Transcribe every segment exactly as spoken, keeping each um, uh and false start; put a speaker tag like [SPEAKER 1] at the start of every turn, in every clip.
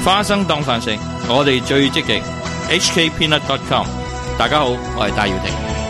[SPEAKER 1] 花生當飯食，我哋最積極。H K Peanut dot com， 大家好，我係戴耀廷。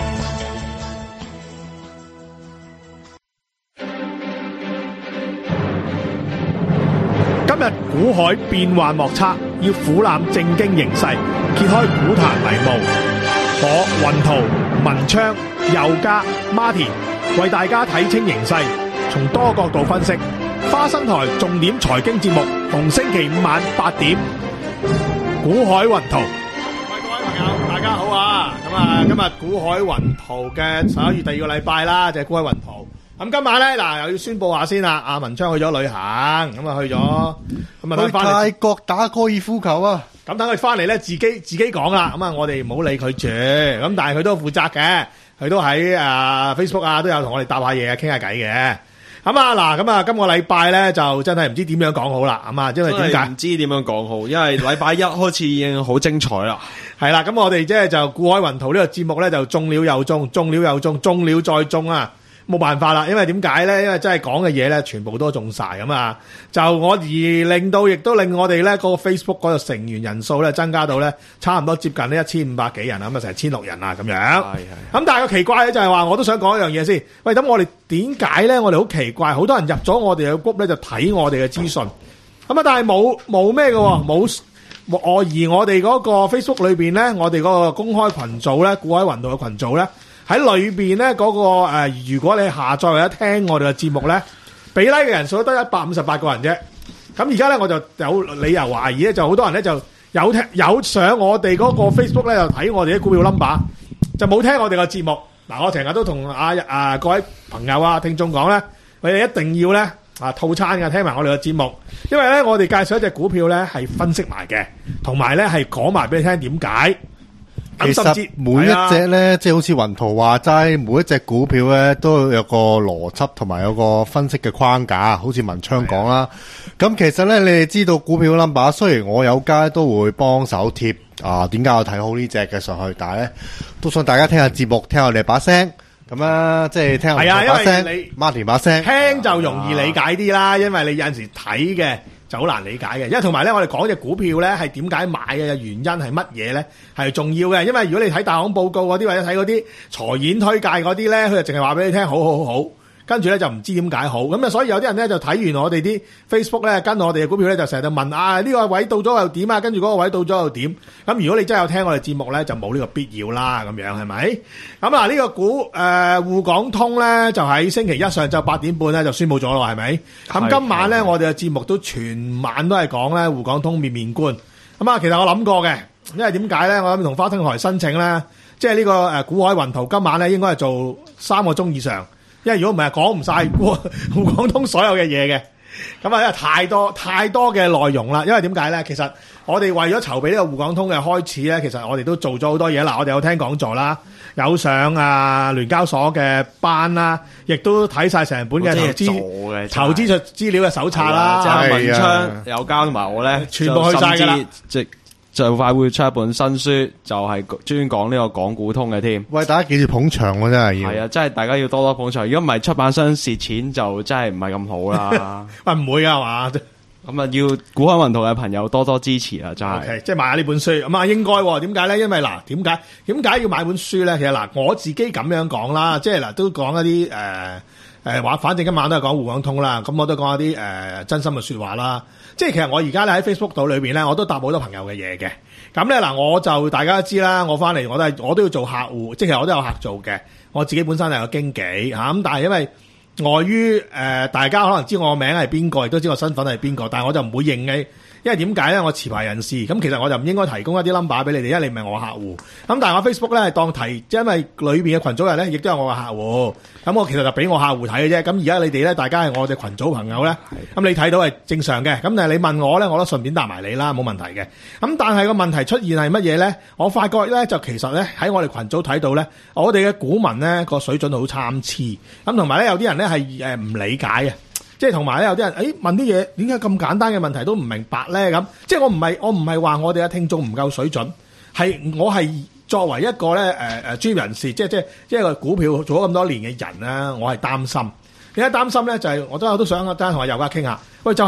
[SPEAKER 2] 今日股海變幻莫測，要俯瞰政經形勢，揭開股壇迷霧。我雲圖、文昌、佑嘉、Martin 為大家睇清形勢，從多角度分析。花生台重點財經節目，逢星期五晚八點。股海雲圖，喂，各位朋友，大家好啊！咁啊，今日股海雲圖嘅十一月第二個禮拜啦，就係股海雲圖。咁今晚咧，嗱又要宣布下先啦。阿文昌去咗旅行，咁啊去咗，咁啊
[SPEAKER 3] 去泰國打高爾夫球啊！
[SPEAKER 2] 咁等佢翻嚟咧，自己自己講啦。咁啊，我哋唔好理佢住。咁但係佢都負責嘅，佢都喺誒 Facebook 啊，都有同我哋搭下嘢，傾下偈嘅。咁啊嗱，咁啊今個禮拜咧就真係唔知點樣講好啦。咁啊，因為點解
[SPEAKER 3] 唔知點樣講好？因為禮拜一開始已經好精彩啦。
[SPEAKER 2] 係啦，咁我哋即係就股海雲圖呢個節目咧，就中了又中，中了又中，中了再中啊！冇辦法啦，因為點解咧？因為真係講嘅嘢咧，全部都中晒咁啊！就我而令到，亦都令我哋咧嗰個 Facebook 嗰個成員人數咧增加到咧差唔多接近呢一千五百幾人啊，咁啊成千六人啊咁樣。係係。咁但係個奇怪咧就係話，我都想講一樣嘢先。喂，咁我哋點解咧？我哋好奇怪，好多人入咗我哋嘅 group 咧就睇我哋嘅資訊。咁啊，但係冇冇咩嘅喎，冇我而我哋嗰個 Facebook 裏邊咧，我哋嗰個公開群組咧，股海雲圖嘅群組咧。喺裏邊咧嗰個誒、呃，如果你下載或者聽我哋嘅節目咧，俾 like 嘅人數得一百五十八個人啫。咁而家咧我就有理由懷疑咧，就好多人咧就有聽有上我哋嗰個 Facebook 咧，就睇我哋啲股票 number， 就冇聽我哋嘅節目。嗱，我成日都同啊啊各位朋友啊聽眾講咧，你哋一定要咧啊套餐嘅聽埋我哋嘅節目，因為咧我哋介紹一隻股票咧係分析埋嘅，同埋咧係講埋俾你聽點解。
[SPEAKER 3] 其實每一隻咧，即係好似雲圖話齋，每一隻股票咧都有個邏輯同埋有個分析嘅框架，好似文昌講啦。咁其實咧，你哋知道股票 number， 雖然我有街都會幫手貼啊，點解我睇好呢隻嘅上去，但係咧都想大家聽下節目，聽下我哋把聲，咁啊，即係聽下我把聲，Martin把聲，
[SPEAKER 2] 聽就容易理解啲啦，因為你有陣時睇嘅。就好難理解嘅，因為同埋咧，我哋講隻股票咧係點解買嘅原因係乜嘢咧，係重要嘅。因為如果你睇大行報告嗰啲或者睇嗰啲財演推介嗰啲咧，佢就淨係話俾你聽好好好好，跟住咧就唔知點解好。咁啊，所以有啲人咧就睇完我哋啲 Facebook 咧，跟我哋嘅股票咧就成日就問啊，呢個位到咗又點啊，跟住嗰個位到咗又點。咁如果你真係有聽我哋節目咧，就冇呢個必要啦，咁樣係咪？咁嗱，呢個股誒滬港通咧就喺星期一上晝八點半咧就宣佈咗咯，係咪？咁今晚咧我哋嘅節目都全晚都係講咧滬港通面面觀。咁啊，其實我諗過嘅，因為點解咧？我諗同花生台申請咧，即係呢個誒股海雲圖今晚咧應該係做三個鐘以上，因為如果唔係講唔晒滬港通所有嘅嘢嘅。咁啊，因為太多太多嘅內容啦。因為點解咧？其實我哋為咗籌備呢個滬港通嘅開始咧，其實我哋都做咗好多嘢啦。我哋有聽講座啦，有上啊聯交所嘅班啦，亦都睇晒成本嘅投資投資術資料嘅手冊啦。
[SPEAKER 3] 即係文昌有交同埋我咧，
[SPEAKER 2] 全部去晒㗎啦。
[SPEAKER 3] 即就快會出一本新書，就係專講呢個港股通嘅添。喂，大家記住捧場喎，真係要。係啊，真係大家要多多捧場。如果唔係出版商蝕錢，就真係唔係咁好啦。
[SPEAKER 2] 喂，唔會㗎係嘛？
[SPEAKER 3] 咁啊，要股海雲圖嘅朋友多多支持啊！真係。Okay，
[SPEAKER 2] 即係買下呢本書咁啊，應該喎。點解咧？因為嗱，點解點解要買本書咧？其實嗱，我自己咁樣講啦，即係嗱，都講一啲誒誒話，反正今晚都係講滬港通啦。咁我都講一啲誒、呃、真心嘅説話啦。即係其實我而家咧喺 Facebook 度裏邊咧，我都答好多朋友嘅嘢嘅。咁咧嗱，我就大家都知啦，我翻嚟我都係我都要做客戶，即係我都有客做嘅。我自己本身係個經紀嚇，咁但係因為礙於誒大家可能知我個名係邊個，亦都知我身份係邊個，但係我就唔會認嘅。因為點解咧？我持牌人士，咁其實我就唔應該提供一啲 number 俾你哋，因為你唔係我客戶。咁但係我 Facebook 咧係當提，因為裏邊嘅群組人咧亦都有我嘅客戶。咁我其實就俾我客戶睇嘅啫。咁而家你哋咧，大家係我哋群組朋友咧，咁你睇到係正常嘅。咁但係你問我咧，我都順便答埋你啦，冇問題嘅。咁但係個問題出現係乜嘢咧？我發覺咧就其實咧喺我哋群組睇到咧，我哋嘅股民咧個水準好參差。咁同埋咧有啲人咧係誒唔理解嘅。即係同埋咧，有啲人誒問啲嘢，點解咁簡單嘅問題都唔明白咧？咁即係我唔係我唔係話我哋嘅聽眾唔夠水準，係我係作為一個咧誒誒專業人士，即係即係即係個股票做咗咁多年嘅人咧，我係擔心。點解擔心咧？就係、是、我都有都想單同阿尤家傾下。喂，就係、是、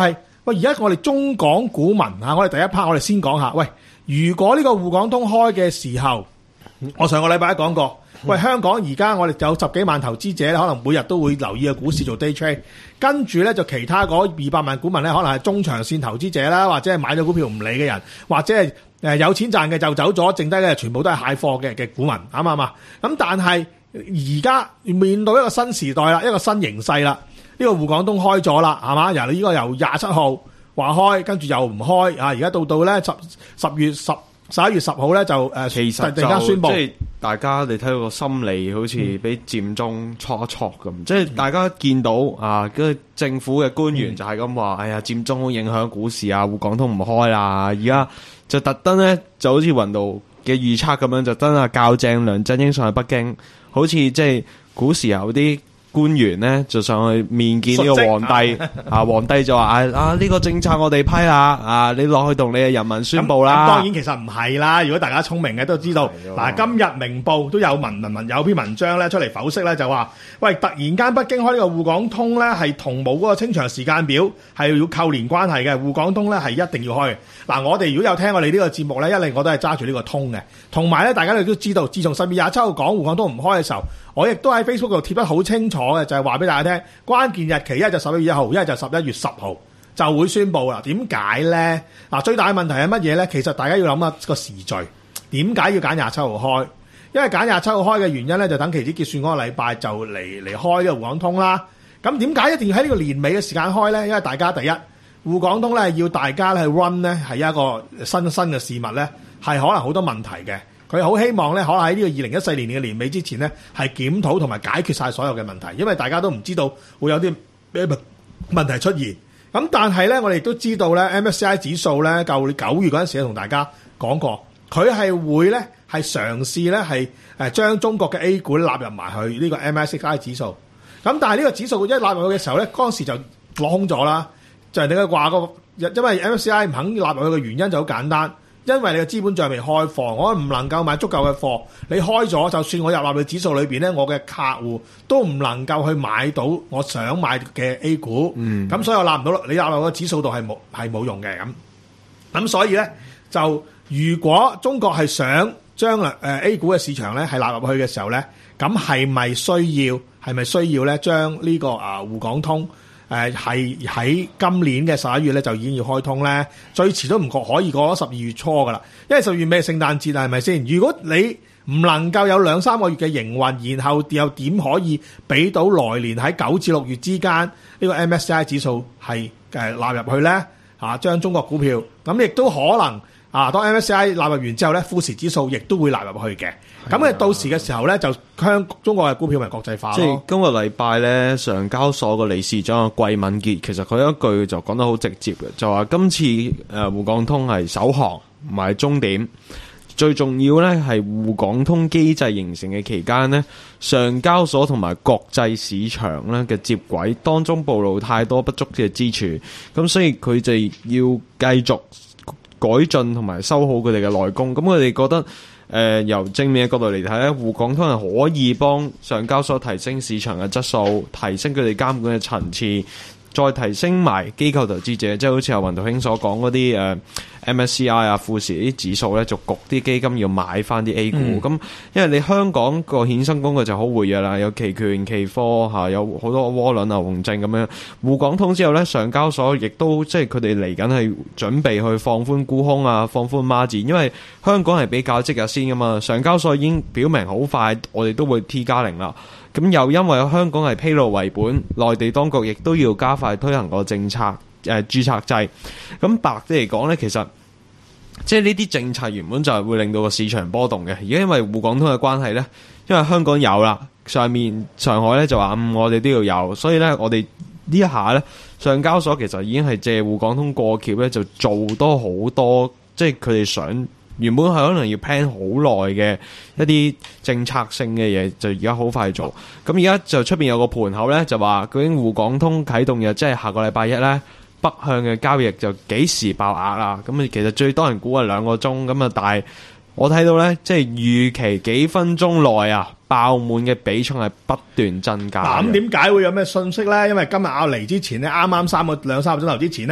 [SPEAKER 2] 喂，而家我哋中港股民啊，我哋第一 part 我哋先講下，喂，如果呢個滬港通開嘅時候，我上個禮拜都講過，喂，香港而家我哋有十幾萬投資者，可能每日都會留意嘅股市做 day trade，跟住咧就其他嗰二百萬股民咧，可能係中長線投資者啦，或者係買咗股票唔理嘅人，或者係誒有錢賺嘅就走咗，剩低嘅全部都係蟹貨嘅嘅股民，啱唔啱啊？咁但係而家面對一個新時代啦，一個新形勢啦，呢個滬港通開咗啦，係嘛？由呢個由廿七號話開，跟住又唔開啊！而家到到咧十十月十十一月十號咧就誒，
[SPEAKER 4] 其實
[SPEAKER 2] 突然間宣布，
[SPEAKER 4] 即係大家你睇到個心理好似俾佔中挫一挫咁，即係大家見到啊，跟住政府嘅官員就係咁話，哎呀佔中好影響股市啊，滬港通唔開啦，而家就特登咧就好似雲道嘅預測咁樣，就真係校正梁振英上去北京，好似即係古時有啲官員咧就上去面見呢個皇帝啊，皇帝就話啊啊呢個政策我哋批啦，啊你落去同你嘅人民宣佈啦。
[SPEAKER 2] 當然其實唔係啦，如果大家聰明嘅都知道，嗱今日明報都有文文文有篇文章咧出嚟剖析咧，就話喂突然間北京開呢個滬港通咧係同冇嗰個清場時間表係要扣連關係嘅，滬港通咧係一定要開。嗱我哋如果有聽我哋呢個節目咧，一定我都係揸住呢個通嘅，同埋咧大家都知道，自從十月廿七號講滬港通唔開嘅時候，我亦都喺 Facebook 度貼得好清楚嘅，就係話俾大家聽，關鍵日期一係就十一月一號，一係就十一月十號就會宣佈啦。點解咧？嗱，最大嘅問題係乜嘢咧？其實大家要諗下個時序，點解要揀廿七號開？因為揀廿七號開嘅原因咧，就等期指結算嗰個禮拜就嚟嚟開呢個滬港通啦。咁點解一定要喺呢個年尾嘅時間開咧？因為大家第一，滬港通咧要大家咧 run 咧係一個新新嘅事物咧，係可能好多問題嘅。佢好希望咧，可能喺呢個二零一四年嘅年尾之前咧，係檢討同埋解決晒所有嘅問題，因為大家都唔知道會有啲咩問題出現。咁但係咧，我哋亦都知道咧 ，M S C I 指數咧，舊年九月嗰陣時同大家講過，佢係會咧係嘗試咧係誒將中國嘅 A 股納入埋去呢個 M S C I 指數。咁但係呢個指數一納入去嘅時候咧，嗰陣時就落空咗啦。就係你嘅話個，因為 M S C I 唔肯納入去嘅原因就好簡單。因為你嘅資本帳未開放，我唔能夠買足夠嘅貨。你開咗，就算我入納入指數裏邊咧，我嘅客戶都唔能夠去買到我想買嘅 A 股。嗯，咁所以我納唔到，你納入個指數度係冇係冇用嘅咁。咁所以咧，就如果中國係想將誒 A 股嘅市場咧係納入去嘅時候咧，咁係咪需要係咪需要咧將呢個啊滬港通？誒係喺今年嘅十一月咧就已經要開通咧，最遲都唔可可以過咗十二月初噶啦，因為十二月尾聖誕節啊，係咪先？如果你唔能夠有兩三個月嘅營運，然後又點可以俾到來年喺九至六月之間呢個 M S C I 指數係誒納入去咧？啊，將中國股票咁亦都可能啊，當 M S C I 納入完之後咧，富時指數亦都會納入去嘅。咁嘅到時嘅時候咧，就香中國嘅股票咪國際化咯。
[SPEAKER 4] 即係今個禮拜咧，上交所個理事長季敏傑，其實佢一句就講得好直接嘅，就話今次誒滬港通係首航，唔係終點。最重要咧係滬港通機制形成嘅期間呢，上交所同埋國際市場咧嘅接軌當中暴露太多不足嘅之處，咁所以佢就要繼續改進同埋修好佢哋嘅內功。咁佢哋覺得。誒、呃、由正面嘅角度嚟睇咧，滬港通係可以幫上交所提升市場嘅質素，提升佢哋監管嘅層次，再提升埋機構投資者，即係好似阿雲道兄所講嗰啲誒 M S C I 啊、富時啲指數咧，就焗啲基金要買翻啲 A 股。咁、嗯、因為你香港個衍生工具就好活躍啦，有期權、期貨嚇，有好多窩輪啊、熊證咁樣。滬港通之後咧，上交所亦都即係佢哋嚟緊係準備去放寬沽空啊、放寬孖展，因為香港係比較即日先噶嘛。上交所已經表明好快，我哋都會 T 加零啦。咁又因為香港係披露為本，內地當局亦都要加快推行個政策誒、呃、註冊制。咁白啲嚟講呢，其實即係呢啲政策原本就係會令到個市場波動嘅。而家因為滬港通嘅關係呢，因為香港有啦，上面上海呢就話嗯我哋都要有，所以呢，我哋呢一下呢，上交所其實已經係借滬港通過橋呢，就做多好多，即係佢哋想。原本係可能要 plan 好耐嘅一啲政策性嘅嘢，就而家好快做。咁而家就出邊有個盤口咧，就話究竟滬港通啟動日，即係下個禮拜一咧，北向嘅交易就幾時爆額啦？咁啊，其實最多人估係兩個鐘咁啊，但係我睇到咧，即係預期幾分鐘內啊，爆滿嘅比重係不斷增加。
[SPEAKER 2] 咁點解會有咩信息咧？因為今日我嚟之前咧，啱啱三個兩三個鐘頭之前咧。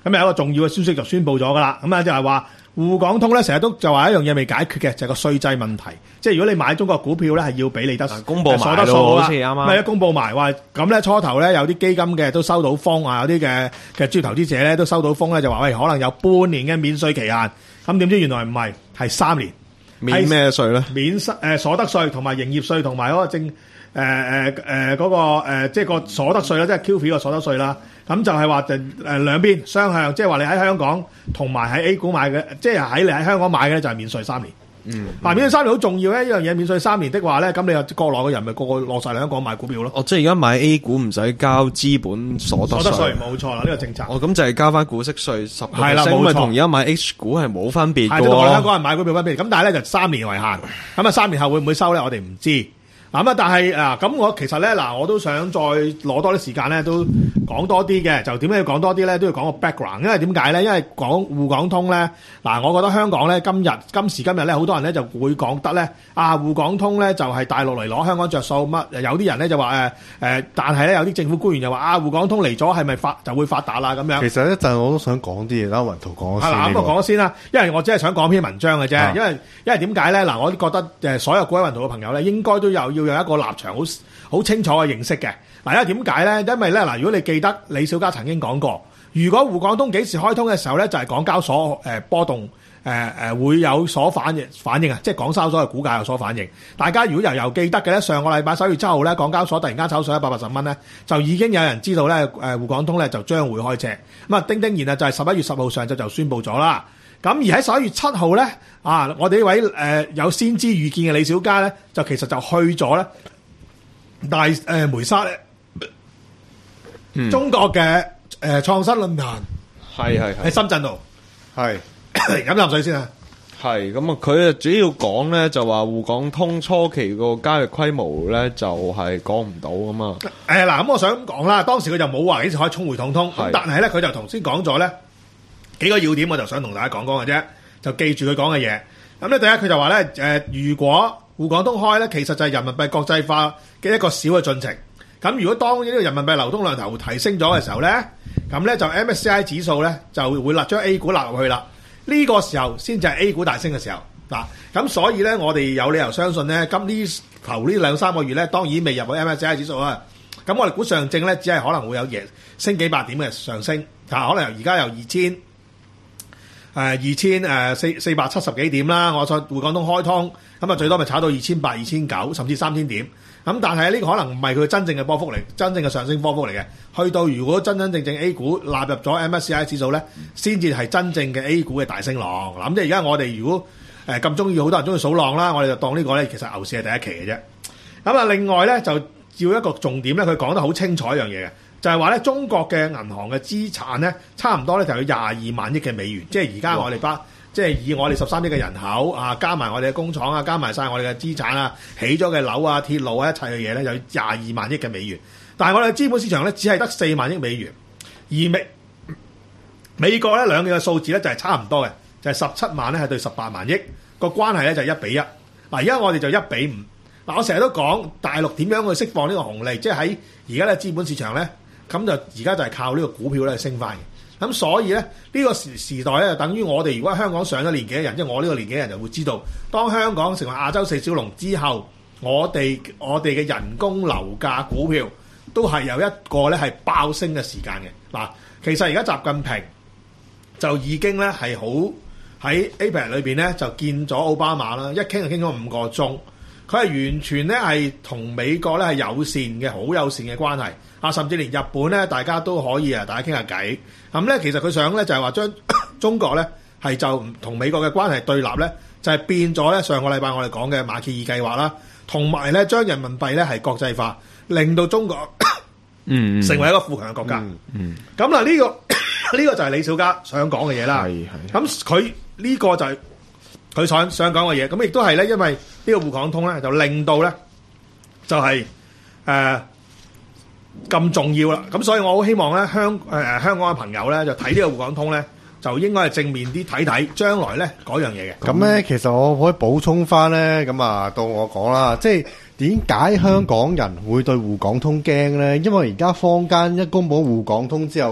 [SPEAKER 2] 咁有一個重要嘅消息就宣布咗噶啦，咁啊就係話滬港通咧成日都就話一樣嘢未解決嘅，就係個稅制問題。即係如果你買中國股票咧，係要俾你得
[SPEAKER 4] 公佈埋
[SPEAKER 2] 所得數
[SPEAKER 4] 咯，
[SPEAKER 2] 啦，
[SPEAKER 4] 好似啱啱
[SPEAKER 2] 咪一公佈埋話咁咧初頭咧有啲基金嘅都收到風啊，有啲嘅嘅專業投資者咧都收到風咧，就話喂可能有半年嘅免稅期限，咁點知原來唔係，係三年。
[SPEAKER 4] 免咩稅咧？
[SPEAKER 2] 免誒、呃、所得稅同埋營業稅同埋嗰個正誒誒誒嗰個、呃、即係個所得稅啦，即係 Q F I 個所得稅啦。咁就係話就誒兩邊雙向，即係話你喺香港同埋喺 A 股買嘅，即係喺你喺香港買嘅咧就係免稅三年。嗯，嗱免稅三年好重要咧，呢樣嘢免稅三年的話咧，咁你又國內嘅人咪個個落晒嚟香港買股票咯。
[SPEAKER 4] 哦，即係而家買 A 股唔使交資本所得稅，
[SPEAKER 2] 所得稅冇錯啦，呢、呢個政策。
[SPEAKER 4] 哦，咁就係交翻股息稅十個 percent，
[SPEAKER 2] 係啦，冇錯，
[SPEAKER 4] 同而家買 H 股係冇分別嘅。
[SPEAKER 2] 係同我哋香港人買股票分別，咁但係咧就三年為限，咁啊三年後會唔會收咧？我哋唔知。咁啊，但係啊，咁我其實咧嗱，我都想再攞多啲時間咧，都講多啲嘅。就點解要講多啲咧？都要講個 background，因為點解咧？因為講滬港通咧，嗱，我覺得香港咧今日今時今日咧，好多人咧就會講得咧啊，滬港通咧就係大陸嚟攞香港着數乜？有啲人咧就話誒誒，但係咧有啲政府官員就話啊，滬港通嚟咗係咪發就會發達啦咁樣？
[SPEAKER 3] 其實一陣我都想講啲嘢啦，雲圖講先。
[SPEAKER 2] 係啦，咁我講咗先啦，因為我只係想講篇文章嘅啫、啊。因為因為點解咧？嗱，我覺得誒所有各位雲圖嘅朋友咧，應該都有要有一個立場好好清楚嘅認識嘅。嗱，因為點解咧？因為咧嗱，如果你記得李小加曾經講過，如果滬港通幾時開通嘅時候咧，就係、是、港交所誒波動誒誒、呃、會有所反應反應啊，即係港交所嘅股價有所反應。大家如果又又記得嘅咧，上個禮拜十一月七號咧，港交所突然間炒上一百八十蚊咧，就已經有人知道咧誒滬港通咧就將會開車。咁啊，叮叮然啊，就係十一月十號上晝就宣布咗啦。咁而喺十一月七號咧，啊，我哋呢位誒、呃、有先知預見嘅李小加咧，就其實就去咗咧大誒、呃、梅沙咧、嗯，中國嘅誒、呃、創新論壇，
[SPEAKER 4] 係係係
[SPEAKER 2] 喺深圳度，
[SPEAKER 3] 係
[SPEAKER 2] 飲啖水先啊。
[SPEAKER 4] 係咁啊，佢啊主要講咧就話滬港通初期個交易規模咧就係講唔到㗎嘛。
[SPEAKER 2] 誒嗱，咁我想講啦，當時佢就冇話幾時可以衝滬港通，咁但係咧佢就頭先講咗咧幾個要點，我就想同大家講講嘅啫，就記住佢講嘅嘢。咁咧第一佢就話咧誒，如果滬港通開咧，其實就係人民幣國際化嘅一個小嘅進程。咁如果當呢個人民幣流通量頭提升咗嘅時候咧，咁咧就 M S C I 指數咧就會立將 A 股納入去啦。呢、這個時候先至係 A 股大升嘅時候嗱。咁所以咧，我哋有理由相信咧，今呢頭呢兩三個月咧，當然未入去 M S C I 指數啊。咁我哋估上證咧，只係可能會有嘢升幾百點嘅上升，啊，可能由而家由二千。誒二千誒四四百七十幾點啦，我再滬港通開通，咁啊最多咪炒到二千八、二千九，甚至三千點。咁但係呢個可能唔係佢真正嘅波幅嚟，真正嘅上升波幅嚟嘅。去到如果真真正正 A 股納入咗 M S C I 指數咧，先至係真正嘅 A 股嘅大升浪。咁即係而家我哋如果誒咁中意，好多人中意數浪啦，我哋就當呢個咧其實牛市係第一期嘅啫。咁啊，另外咧就要一個重點咧，佢講得好清楚一樣嘢嘅。就係話咧，中國嘅銀行嘅資產咧，差唔多咧就有廿二萬億嘅美元，即係而家我哋包，即係以我哋十三億嘅人口啊，加埋我哋嘅工廠啊，加埋晒我哋嘅資產啊，起咗嘅樓啊、鐵路啊一切嘅嘢咧，有廿二萬億嘅美元。但係我哋嘅資本市場咧，只係得四萬億美元，而美美國咧兩個嘅數字咧就係差唔多嘅，就係十七萬咧係對十八萬億，個關係咧就係一比一。嗱，而家我哋就一比五。嗱，我成日都講大陸點樣去釋放呢個紅利，即係喺而家咧資本市場咧。咁就而家就係靠呢個股票咧升翻嘅，咁所以咧呢、呢個時時代咧就等於我哋如果香港上咗年紀嘅人，即係我呢個年紀嘅人就會知道，當香港成為亞洲四小龍之後，我哋我哋嘅人工、樓價、股票都係有一個咧係爆升嘅時間嘅。嗱，其實而家習近平就已經咧係好喺 A P E C 裏邊咧就見咗奧巴馬啦，一傾就傾咗五個鐘，佢係完全咧係同美國咧係友善嘅，好友善嘅關係。啊，甚至連日本咧，大家都可以啊，大家傾下偈。咁咧，其實佢想咧就係話將中國咧係就同美國嘅關係對立咧，就係變咗咧上個禮拜我哋講嘅馬歇爾計劃啦，同埋咧將人民幣咧係國際化，令到中國嗯成為一個富強嘅國家。嗯，咁嗱呢個呢個就係李小加想講嘅嘢啦。係係。咁佢呢個就係佢想想講嘅嘢。咁亦都係咧，因為呢個滬港通咧就令到咧就係、是、誒。呃咁重要啦，咁所以我好希望咧香誒、呃、香港嘅朋友咧就睇呢個滬港通咧，就應該係正面啲睇睇將來咧嗰樣嘢嘅。
[SPEAKER 3] 咁咧，其實我可以補充翻咧，咁啊到我講啦，即係點解香港人會對滬港通驚咧？因為而家坊間一公佈滬港通之後，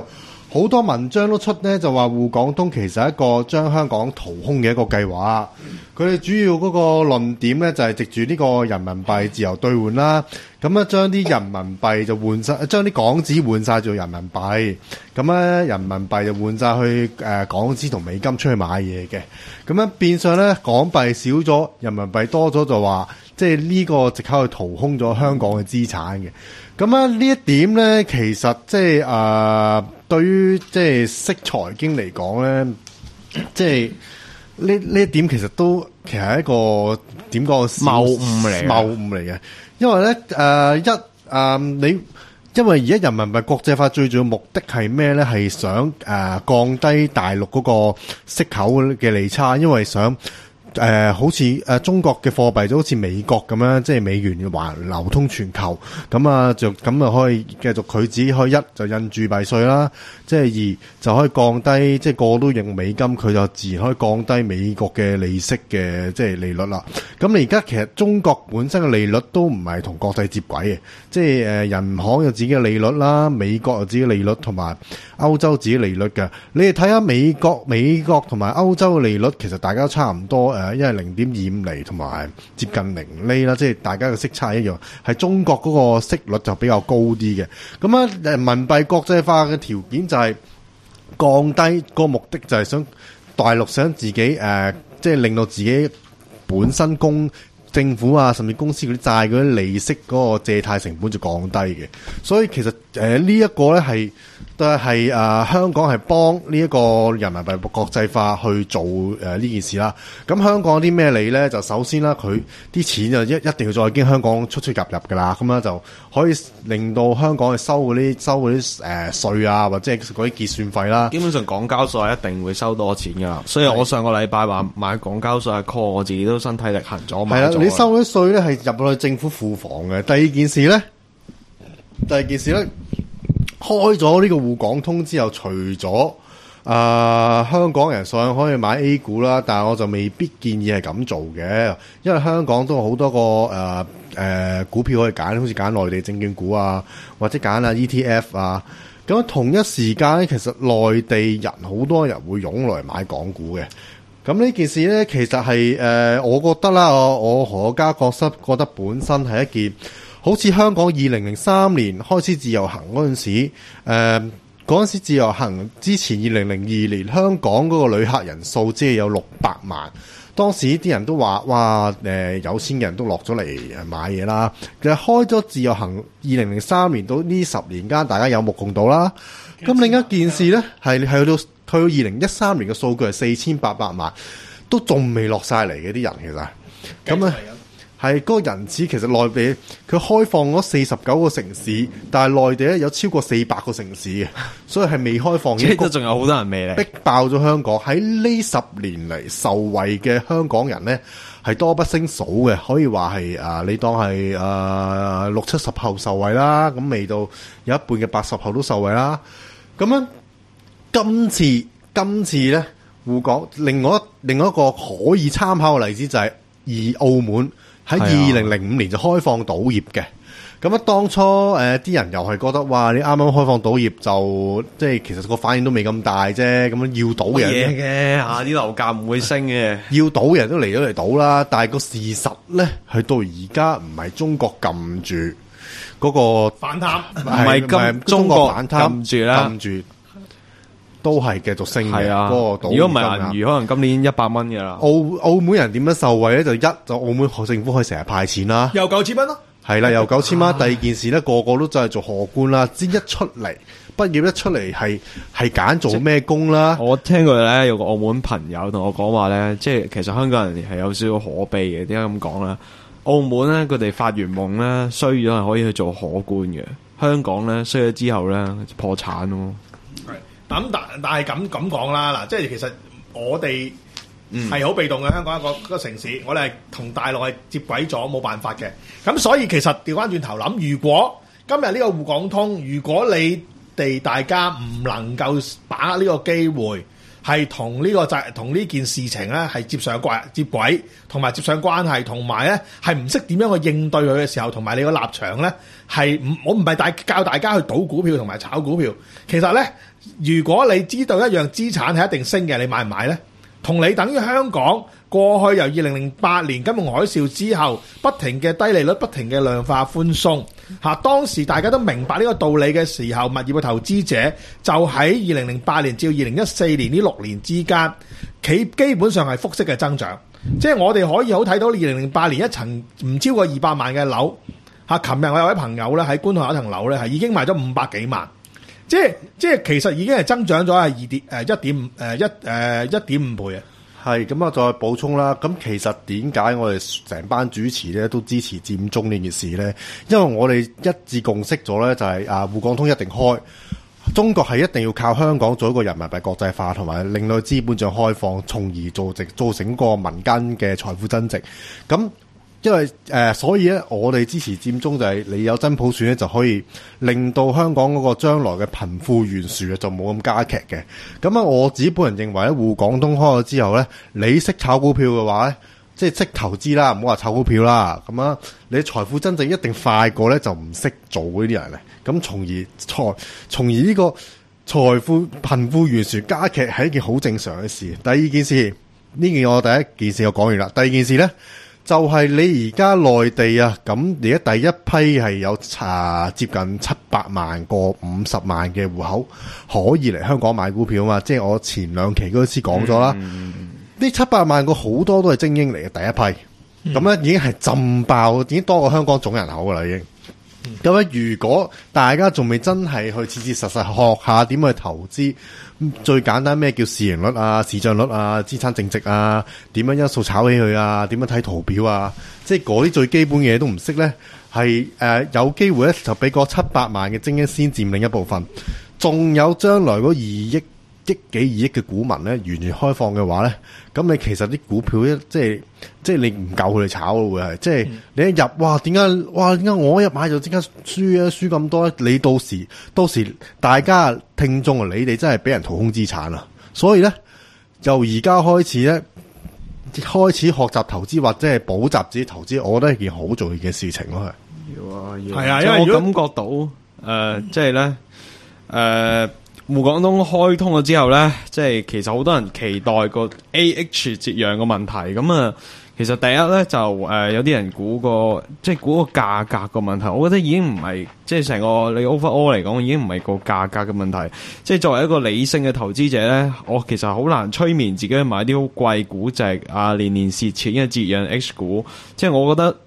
[SPEAKER 3] 好多文章都出咧，就話滬港通其實係一個將香港掏空嘅一個計劃。佢哋主要嗰個論點咧，就係藉住呢個人民幣自由兌換啦，咁咧將啲人民幣就換晒，將啲港紙換晒做人民幣，咁咧人民幣就換晒去誒、呃、港紙同美金出去買嘢嘅，咁樣變相咧港幣少咗，人民幣多咗，就話即係呢個藉口去掏空咗香港嘅資產嘅。咁啊呢一點咧，其實即係誒對於即係識財經嚟講咧，即係。呢呢一點其實都其實係一個點講
[SPEAKER 4] 謬誤嚟，
[SPEAKER 3] 謬誤嚟嘅。因為咧誒、呃、一誒、呃、你，因為而家人民幣國際化最重要目的係咩咧？係想誒、呃、降低大陸嗰個息口嘅利差，因為想。誒、呃、好似誒、呃、中國嘅貨幣就好似美國咁樣，即係美元環流通全球，咁啊就咁啊可以繼續佢自己可以一就印鑄幣稅啦，即係二就可以降低，即係個個都用美金，佢就自然可以降低美國嘅利息嘅即係利率啦。咁你而家其實中國本身嘅利率都唔係同國際接軌嘅，即係誒人行有自己嘅利率啦，美國有自己嘅利率，同埋歐洲自己利率嘅。你哋睇下美國、美國同埋歐洲嘅利率，其實大家都差唔多。誒，因為零點二五厘同埋接近零厘啦，即係大家嘅息差一樣。係中國嗰個息率就比較高啲嘅。咁啊，人民幣國際化嘅條件就係降低，個目的就係想大陸想自己誒、呃，即係令到自己本身公政府啊，甚至公司嗰啲債嗰啲利息嗰個借貸成本就降低嘅。所以其實誒、呃這個、呢一個咧係。都係誒香港係幫呢一個人民幣國際化去做誒呢、呃、件事啦。咁香港有啲咩利咧？就首先啦，佢啲錢就一一定要再經香港出出入入㗎啦。咁樣就可以令到香港去收嗰啲收嗰啲誒稅啊，或者係嗰啲結算費啦。
[SPEAKER 4] 基本上港交所係一定會收多錢㗎啦。所以我上個禮拜話買港交所嘅 call，我自己都身體力行咗買咗。
[SPEAKER 3] 係啊，你收嗰啲稅咧係入去政府庫房嘅。第二件事咧，第二件事咧。開咗呢個滬港通之後，除咗啊、呃、香港人想可以買 A 股啦，但係我就未必建議係咁做嘅，因為香港都有好多個誒誒、呃呃、股票可以揀，好似揀內地證券股啊，或者揀啊 E T F 啊。咁同一時間咧，其實內地人好多人會湧來買港股嘅。咁呢件事咧，其實係誒、呃，我覺得啦，我我何家覺得覺得本身係一件。好似香港二零零三年開始自由行嗰陣時，誒嗰陣時自由行之前二零零二年香港嗰個旅客人數只係有六百萬，當時啲人都話：哇，誒、呃、有錢嘅人都落咗嚟買嘢啦。其實開咗自由行二零零三年到呢十年間，大家有目共睹啦。咁另一件事咧，係係去到去到二零一三年嘅數據係四千八百萬，都仲未落晒嚟嘅啲人其實，咁啊。係嗰個人次，其實內地佢開放咗四十九個城市，但係內地咧有超過四百個城市嘅，所以係未開放。
[SPEAKER 4] 即係都仲有好多人未嚟，
[SPEAKER 3] 逼爆咗香港。喺呢十年嚟受惠嘅香港人咧係多不勝數嘅，可以話係啊，你當係啊六七十後受惠啦，咁未到有一半嘅八十後都受惠啦。咁樣今次今次咧，滬港另外一另外一個可以參考嘅例子就係而澳門。喺二零零五年就開放賭業嘅，咁啊當初誒啲、呃、人又係覺得哇，你啱啱開放賭業就即係其實個反應都未咁大啫，咁樣要賭嘅人
[SPEAKER 4] 嘅嚇啲樓價唔會升嘅，
[SPEAKER 3] 要賭嘅人都嚟咗嚟賭啦。但係個事實咧，係到而家唔係中國撳住嗰個
[SPEAKER 2] 反貪，
[SPEAKER 3] 唔係
[SPEAKER 4] 咁
[SPEAKER 3] 中國反貪
[SPEAKER 4] 撳住啦，
[SPEAKER 3] 撳住都係繼續升嘅。
[SPEAKER 4] 啊，
[SPEAKER 3] 嗰個賭
[SPEAKER 4] 如果唔係銀娛，可能今年一百蚊嘅啦。
[SPEAKER 3] 澳澳門人點樣受惠咧？就一就澳門政府可以成日派錢啦，
[SPEAKER 2] 又九千蚊咯。
[SPEAKER 3] 係啦，又九千蚊。第二件事咧，個個都就係做荷官啦。先一出嚟畢業一出嚟係係揀做咩工啦？
[SPEAKER 4] 我聽過咧，有個澳門朋友同我講話咧，即係其實香港人係有少少可悲嘅。點解咁講咧？澳門咧，佢哋發完夢咧，衰咗係可以去做荷官嘅。香港咧，衰咗之後咧，破產咯。
[SPEAKER 2] 咁但但係咁咁講啦，嗱，即係其實我哋係好被動嘅，香港一個一個城市，我哋係同大陸係接軌咗，冇辦法嘅。咁所以其實調翻轉頭諗，如果今日呢個滬港通，如果你哋大家唔能夠把握呢個機會係同呢個就同呢件事情咧係接上關接軌，同埋接上關係，同埋咧係唔識點樣去應對佢嘅時候，同埋你個立場咧係唔我唔係大教大家去賭股票同埋炒股票。其實咧，如果你知道一樣資產係一定升嘅，你買唔買咧？同你等於香港過去由二零零八年金融海嘯之後，不停嘅低利率，不停嘅量化寬鬆嚇。當時大家都明白呢個道理嘅時候，物業嘅投資者就喺二零零八年至二零一四年呢六年之間，企基本上係複式嘅增長。即係我哋可以好睇到二零零八年一層唔超過二百萬嘅樓嚇。琴日我有位朋友咧喺觀塘有一層樓咧係已經賣咗五百幾萬。即係即係其實已經係增長咗係二點誒一點五誒一誒一點五倍啊！
[SPEAKER 3] 係咁啊，再補充啦。咁其實點解我哋成班主持咧都支持佔中呢件事咧？因為我哋一致共識咗咧，就係啊滬港通一定開，中國係一定要靠香港做一個人民幣國際化，同埋令到資本帳開放，從而造成造成個民間嘅財富增值。咁因為誒、呃，所以咧，我哋支持佔中就係你有真普選咧，就可以令到香港嗰個將來嘅貧富懸殊就冇咁加劇嘅。咁啊，我自己本人認為咧，滬港通開咗之後咧，你識炒股票嘅話咧，即係識投資啦，唔好話炒股票啦。咁啊，你財富增值一定快過咧就唔識做呢啲人嚟。咁從而財從而呢個財富貧富懸殊加劇係一件好正常嘅事。第二件事，呢件我第一件事我講完啦。第二件事咧。就係你而家內地啊，咁而家第一批係有查接近七百萬個五十萬嘅戶口可以嚟香港買股票啊嘛，即係我前兩期嗰時講咗啦。呢七百萬個好多都係精英嚟嘅第一批，咁咧、嗯、已經係浸爆，已經多過香港總人口噶啦已經。咁咧、嗯，如果大家仲未真係去切切實實學下點去投資，最簡單咩叫市盈率啊、市賬率啊、資產淨值啊，點樣因素炒起佢啊，點樣睇圖表啊，即係嗰啲最基本嘅嘢都唔識咧，係誒、呃、有機會咧就俾嗰七百萬嘅精英先佔領一部分，仲有將來嗰二億。億幾二億嘅股民咧，完全開放嘅話咧，咁你其實啲股票一即係即係你唔夠佢哋炒咯，會係即係你一入，哇點解哇點解我一入買就即刻輸啊輸咁多咧？你到時到時大家聽眾啊，你哋真係俾人掏空資產啊！所以咧，由而家開始咧，開始學習投資或者係補習自己投資，我覺得係件好重要嘅事情咯，係。
[SPEAKER 4] 要啊，要
[SPEAKER 2] 係啊，
[SPEAKER 4] 因為我感覺到誒、
[SPEAKER 2] 嗯
[SPEAKER 4] 呃，即係咧誒。呃滬港通開通咗之後咧，即係其實好多人期待個 A H 折讓嘅問題。咁啊，其實第一咧就誒、呃、有啲人估個即係估個價格個問題。我覺得已經唔係即係成個你 overall 嚟講，已經唔係個價格嘅問題。即係作為一個理性嘅投資者咧，我其實好難催眠自己去買啲好貴估值啊，年年蝕錢嘅折讓 H 股。即係我覺得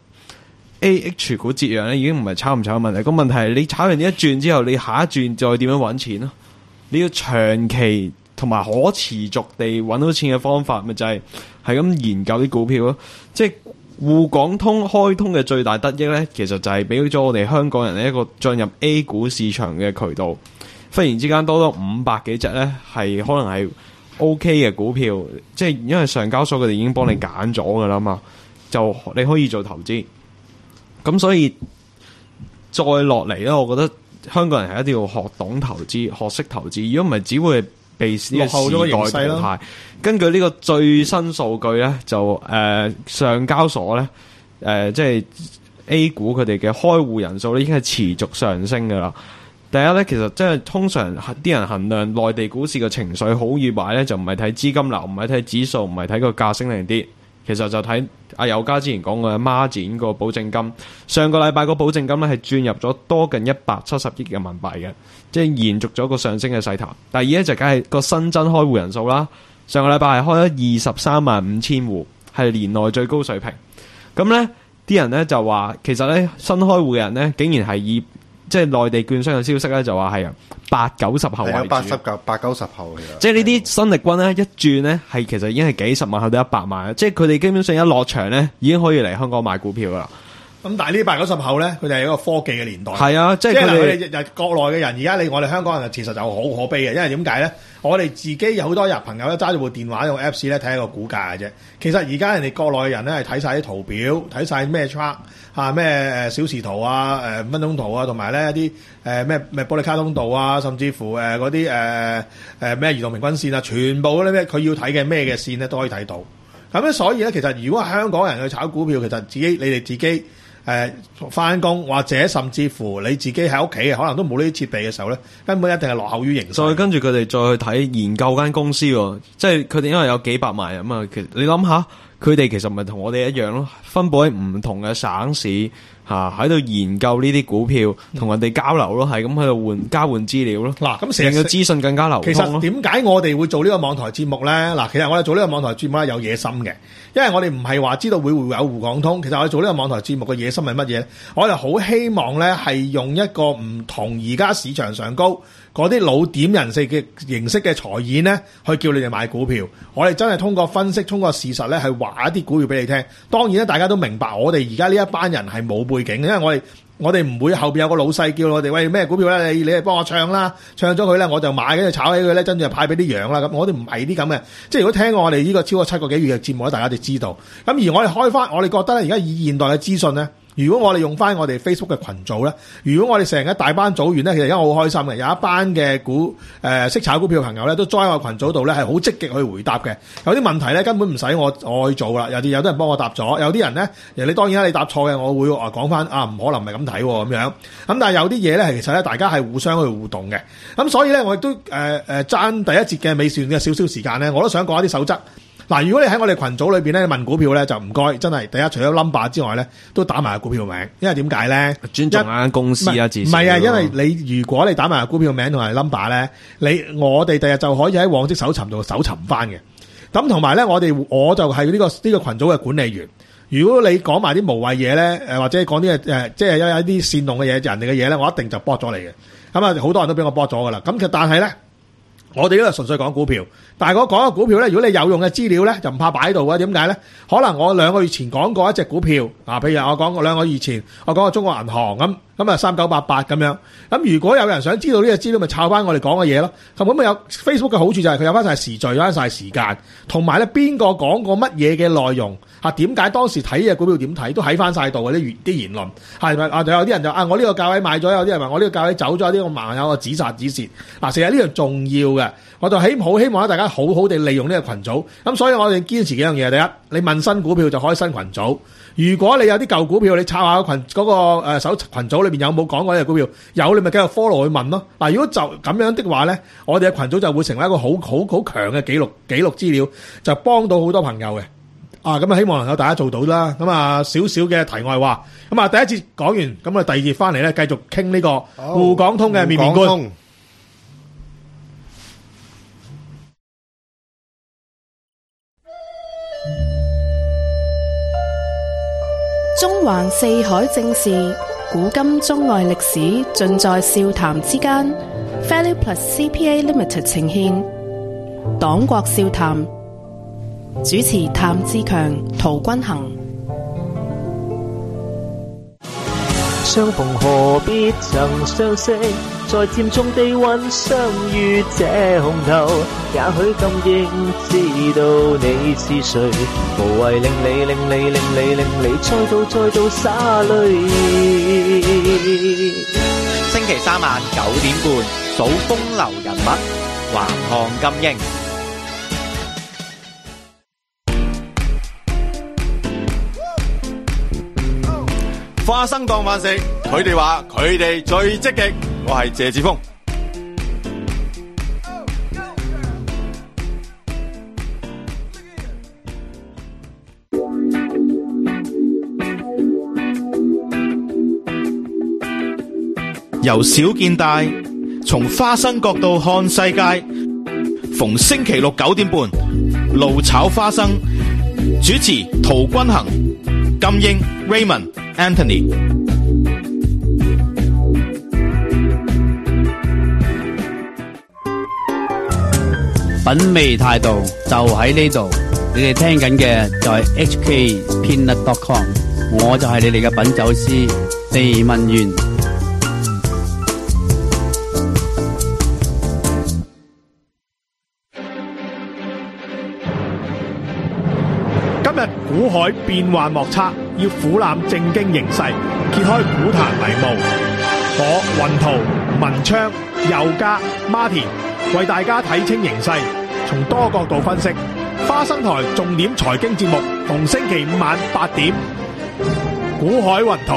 [SPEAKER 4] A H 股折讓咧已經唔係炒唔炒嘅問題。個問題係你炒完呢一轉之後，你下一轉再點樣揾錢咯？你要長期同埋可持續地揾到錢嘅方法，咪就係係咁研究啲股票咯。即係滬港通開通嘅最大得益咧，其實就係俾咗我哋香港人一個進入 A 股市場嘅渠道。忽然之間多咗五百幾隻咧，係可能係 OK 嘅股票。即係因為上交所佢哋已經幫你揀咗噶啦嘛，就你可以做投資。咁所以再落嚟咧，我覺得。香港人係一定要學懂投資，學識投資。如果唔係，只會被呢個時代淘汰。根據呢個最新數據咧，就誒、呃、上交所咧，誒、呃、即係 A 股佢哋嘅開戶人數咧，已經係持續上升噶啦。第一咧，其實即係通常啲人衡量內地股市嘅情緒好與壞咧，就唔係睇資金流，唔係睇指數，唔係睇個價升定跌。其實就睇阿友嘉之前講嘅孖展個保證金，上個禮拜個保證金咧係轉入咗多近一百七十億人民幣嘅，即係延續咗個上升嘅勢頭。第二咧就梗係個新增開戶人數啦，上個禮拜係開咗二十三萬五千戶，係年內最高水平。咁咧啲人咧就話，其實咧新開戶嘅人咧竟然係以即係內地券商嘅消息咧就話係八九十後為主，
[SPEAKER 3] 八十九八九十後其實，
[SPEAKER 2] 但係呢八九十後咧，佢哋係一個科技嘅年代。
[SPEAKER 4] 係啊，即係佢哋
[SPEAKER 2] 國內嘅人，而家你我哋香港人其實就好可悲嘅，因為點解咧？ 我哋自己有好多人朋友咧揸住部電話用 Apps 咧睇下個股價嘅啫。其實而家人哋國內嘅人咧係睇晒啲圖表，睇晒咩 chart 嚇咩誒小時圖啊、誒五分鐘圖啊，同埋咧一啲誒咩咩保利卡通道啊，甚至乎誒嗰啲誒誒咩移動平均線啊，全部嗰啲咩佢要睇嘅咩嘅線咧都可以睇到。咁咧所以咧，其實如果香港人去炒股票，其實自己你哋自己。誒翻工或者甚至乎你自己喺屋企嘅，可能都冇呢啲設備嘅時候咧，根本一定係落後於形勢。
[SPEAKER 4] 再跟住佢哋再去睇研究間公司喎，即係佢哋因為有幾百萬人啊，其實你諗下，佢哋其實咪同我哋一樣咯，分佈喺唔同嘅省市嚇，喺度研究呢啲股票，同人哋交流咯，係咁喺度換交換資料咯。嗱，咁成個資訊更加流通咯。
[SPEAKER 2] 其實點解我哋會做呢個網台節目咧？嗱，其實我哋做呢個網台節目咧有野心嘅。因為我哋唔係話知道會會有滬港通，其實我哋做呢個網台節目嘅野心係乜嘢咧？我哋好希望咧係用一個唔同而家市場上高嗰啲老點人士嘅形式嘅財演咧，去叫你哋買股票。我哋真係通過分析、通過事實咧，去話一啲股票俾你聽。當然咧，大家都明白我哋而家呢一班人係冇背景嘅，因為我哋我哋唔會後邊有個老細叫我哋喂咩股票咧，你你係幫我唱啦，唱咗佢咧我就買，跟住炒起佢咧，跟住就派俾啲羊啦。咁我哋唔係啲咁嘅，即係如果聽過我哋呢個超過七個幾月嘅節目咧，大家就知道。咁而我哋開翻，我哋覺得咧，而家以現代嘅資訊咧。如果我哋用翻我哋 Facebook 嘅群組咧，如果我哋成一大班組員咧，其實而家我好開心嘅，有一班嘅股誒識炒股票嘅朋友咧，都 join 我群組度咧，係好積極去回答嘅。有啲問題咧根本唔使我我去做啦，有啲有啲人幫我答咗，有啲人咧，你當然啦，你答錯嘅，我會話講翻啊，唔可能唔係咁睇咁樣。咁但係有啲嘢咧，其實咧大家係互相去互動嘅。咁所以咧，我亦都誒誒爭第一節嘅尾段嘅少少時間咧，我都想講一啲守則。嗱，如果你喺我哋群組裏邊咧問股票咧，就唔該，真係第一除咗 number 之外咧，都打埋個股票名，因為點解咧？尊重間公司啊，至少唔係啊，因為你如果你打埋個股票名同埋 number 咧，你我哋第日就可以喺往績搜尋度搜尋翻嘅。咁同埋咧，我哋我就係呢、呢個呢、呢個群組嘅管理員。如果你講埋啲無謂嘢咧，誒或者講啲誒即係有有一啲煽動嘅嘢、人哋嘅嘢咧，我一定就 block 咗你嘅。咁啊，好多人都俾我 block 咗噶啦。咁其實但係咧。我哋呢度純粹講股票，但係我講個股票咧，如果你有用嘅資料咧，就唔怕擺喺度啊。點解咧？可能我兩個月前講過一隻股票啊，譬如我講過兩個月前我講過中國銀行咁，咁啊三九八八咁樣。咁如果有人想知道呢個資料，咪抄翻我哋講嘅嘢咯。咁咁啊有 Facebook 嘅好處就係佢有翻晒時序，有翻晒時間，同埋咧邊個講過乜嘢嘅內容啊？點解當時睇呢隻股票點睇，都喺翻晒度嘅啲啲言論係咪啊？就有啲人就啊，我呢個價位買咗，有啲人話我呢個價位走咗，有啲我盲有個止殺止蝕。嗱，成日呢樣重要嘅。我就希好希望大家好好地利用呢個群組，咁所以我哋堅持幾樣嘢。第一，你問新股票就開新群組。如果你有啲舊股票，你抄下群嗰、嗰個誒手群組裏邊有冇講過呢隻股票，有你咪繼續 follow 去問咯。嗱，如果就咁樣的話咧，我哋嘅群組就會成為一個好好好強嘅記錄記錄資料，就幫到好多朋友嘅。啊，咁啊希望能夠大家做到啦。咁啊少少嘅題外話，咁啊第一節講完，咁啊第二節翻嚟咧繼續傾呢個滬港通嘅面面觀。
[SPEAKER 5] 中環四海正事，古今中外歷史，盡在笑談之間。Value Plus C P A Limited 呈獻黨國笑談，主持譚志強、陶君行。
[SPEAKER 6] 相逢何必曾相識，在漸重地運相遇這紅頭，也許今應知道你是誰，無謂令你令你令你令你再度再度灑淚。
[SPEAKER 7] 星期三晚九點半，數風流人物，橫看金鷹。
[SPEAKER 8] 花生當飯食，佢哋話佢哋最積極。我係謝志峰。
[SPEAKER 9] 由小見大，從花生角度看世界。逢星期六九點半，爐炒花生。主持陶君行、金英、Raymond、Anthony。
[SPEAKER 10] 品味態度就喺呢度，你哋聽緊嘅就係 H K Peanut dot com， 我就係你哋嘅品酒師地文源。
[SPEAKER 2] 今日股海變幻莫測，要俯覽正經形勢，揭開股壇迷霧。我雲圖、文昌、佑嘉、Martin 為大家睇清形勢，從多角度分析。花生台重點財經節目，逢星期五晚八點，股海雲圖。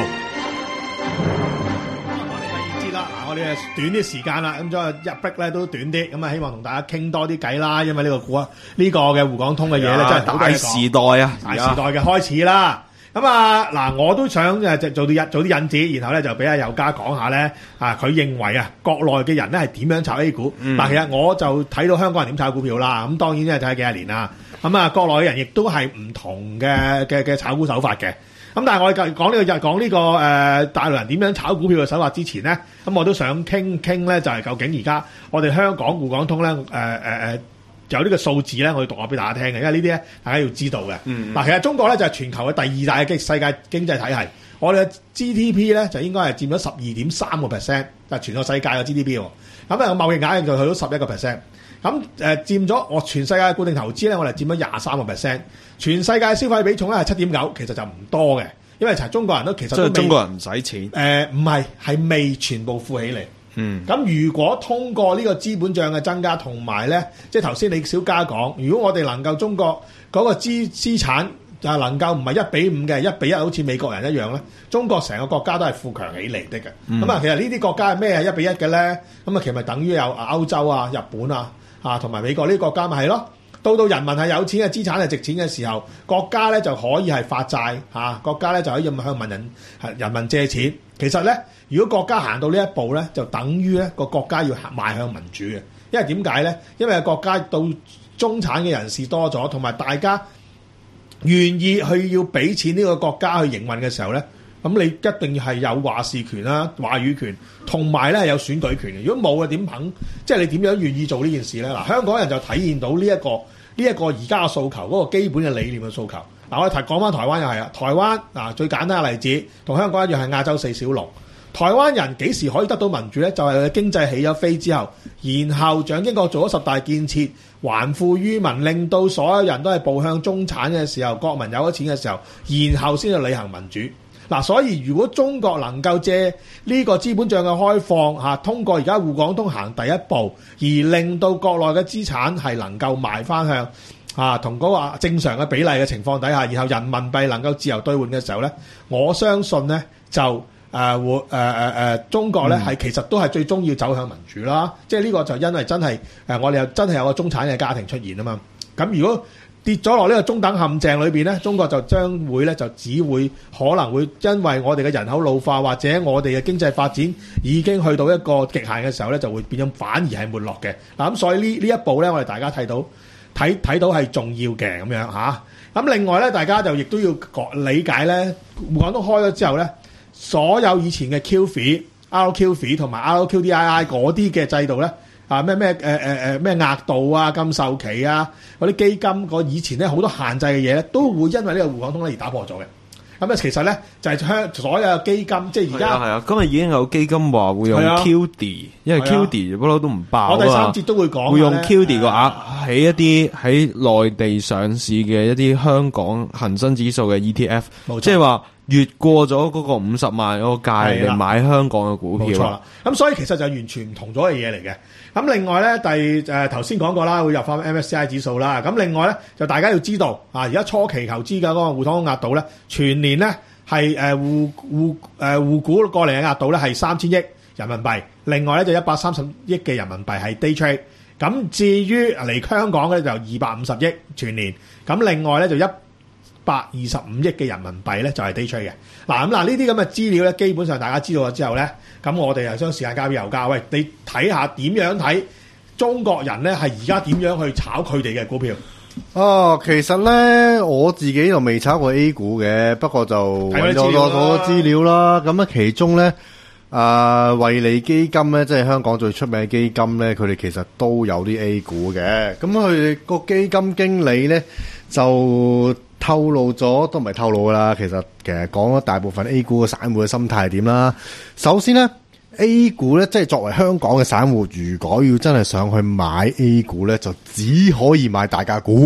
[SPEAKER 2] 我哋短啲時間啦，咁所以一 break 咧都短啲，咁啊希望同大家傾多啲偈啦，因為呢個股啊呢個嘅滬港通嘅嘢咧真係
[SPEAKER 4] 大時代啊，
[SPEAKER 2] 大時代嘅開始啦。咁啊嗱，我都想誒做啲做啲引子，然後咧就俾阿佑嘉講下咧啊，佢認為啊國內嘅人咧係點樣炒 A 股？嗱、嗯，其實我就睇到香港人點炒股票啦。咁當然咧睇幾廿年啦。咁啊，國內嘅人亦都係唔同嘅嘅嘅炒股手法嘅。咁但係我哋講呢個講呢個誒大陸人點樣炒股票嘅手法之前咧，咁我都想傾傾咧，就係究竟而家我哋香港滬港通咧誒誒誒有呢個數字咧，我要讀下俾大家聽嘅，因為呢啲咧大家要知道嘅。嗱、嗯，其實中國咧就係全球嘅第二大嘅世界經濟體系，我哋嘅 G D P 咧就應該係佔咗十二點三個 percent， 就係全個世界嘅 G D P 喎。咁啊貿易額就去到十一個 percent。咁誒佔咗我全世界嘅固定投資咧，我哋佔咗廿三個 percent。全世界消費比重咧係七點九，其實就唔多嘅，因為其實中國人都其實都未，
[SPEAKER 4] 中國人唔使錢。
[SPEAKER 2] 誒唔係，係未全部富起嚟。
[SPEAKER 4] 嗯。
[SPEAKER 2] 咁如果通過呢個資本帳嘅增加，同埋咧，即係頭先李小加講，如果我哋能夠中國嗰個資資產就係能夠唔係一比五嘅，一比一好似美國人一樣咧，中國成個國家都係富強起嚟的嘅。咁、嗯、啊，其實呢啲國家係咩係一比一嘅咧？咁啊，其實咪等於有歐洲啊、日本啊。啊，同埋美國呢啲國家咪係咯，到到人民係有錢嘅資產係值錢嘅時候，國家咧就可以係發債嚇、啊，國家咧就可以向民人人民借錢。其實咧，如果國家行到呢一步咧，就等於咧個國家要邁向民主嘅。因為點解咧？因為國家到中產嘅人士多咗，同埋大家願意去要俾錢呢個國家去營運嘅時候咧。咁你一定係有話事權啦、話語權，同埋咧係有選舉權嘅。如果冇嘅點肯？即係你點樣願意做呢件事咧？嗱，香港人就體現到呢、這、一個呢一、這個而家嘅訴求，嗰、那個基本嘅理念嘅訴求。嗱，我哋講翻台灣又係啊，台灣嗱最簡單嘅例子，同香港一樣係亞洲四小龍。台灣人幾時可以得到民主咧？就係佢經濟起咗飛之後，然後蔣經國做咗十大建設，還富於民，令到所有人都係步向中產嘅時候，國民有咗錢嘅時候，然後先至履行民主。嗱，所以如果中國能夠借呢個資本帳嘅開放嚇，通過而家滬港通行第一步，而令到國內嘅資產係能夠賣翻向啊同嗰個正常嘅比例嘅情況底下，然後人民幣能夠自由兌換嘅時候咧，我相信咧就誒會誒誒誒中國咧係、嗯、其實都係最終要走向民主啦。即係呢個就因為真係誒我哋又真係有個中產嘅家庭出現啊嘛。咁如果跌咗落呢個中等陷阱裏邊咧，中國就將會咧就只會可能會因為我哋嘅人口老化或者我哋嘅經濟發展已經去到一個極限嘅時候咧，就會變咗反而係沒落嘅。嗱咁所以呢呢一步咧，我哋大家睇到睇睇到係重要嘅咁樣嚇。咁另外咧，大家就亦都要理解咧，滬港通開咗之後咧，所有以前嘅 Q F I、R Q F I 同埋 R Q D I I 嗰啲嘅制度咧。啊咩咩誒誒誒咩額度啊禁售期啊嗰啲基金個以前咧好多限制嘅嘢咧，都會因為呢個滬港通咧而打破咗嘅。咁啊其實咧就係香所有基金即係而家係啊，
[SPEAKER 4] 今日已經有基金話會用 Q D，因為 Q D 不嬲都唔爆啊。
[SPEAKER 2] 我第三節都會講
[SPEAKER 4] 會用 Q D 個額喺一啲喺內地上市嘅一啲香港恒生指數嘅 E T F， 即係話越過咗嗰個五十萬嗰個界嚟買香港嘅股票。冇錯啦。
[SPEAKER 2] 咁所以其實就完全唔同咗嘅嘢嚟嘅。咁另外咧，第誒頭先講過啦，會入翻 M S C I 指數啦。咁另外咧，就大家要知道啊，而家初期投資嘅嗰個滬通額度咧，全年咧係誒滬滬誒滬股過嚟嘅額度咧係三千億人民幣。另外咧就一百三十億嘅人民幣係 day trade。咁至於嚟香港嘅就二百五十億全年。咁另外咧就一百二十五億嘅人民幣咧就係 day trade 嘅。嗱咁嗱呢啲咁嘅資料咧，基本上大家知道咗之後咧，咁我哋就將時間交俾尤嘉。喂，你睇下點樣睇中國人咧係而家點樣去炒佢哋嘅股票？
[SPEAKER 3] 哦，其實咧我自己就未炒過 A 股嘅，不過就揾咗好多資料啦。咁啊，其中咧啊惠理基金咧，即係香港最出名嘅基金咧，佢哋其實都有啲 A 股嘅。咁佢哋個基金經理咧就透露咗，都唔係透露噶啦。其實其實講咗大部分 A 股嘅散戶嘅心態係點啦。首先咧 A 股咧，即係作為香港嘅散戶，如果要真係上去買 A 股咧，就只可以買大價股。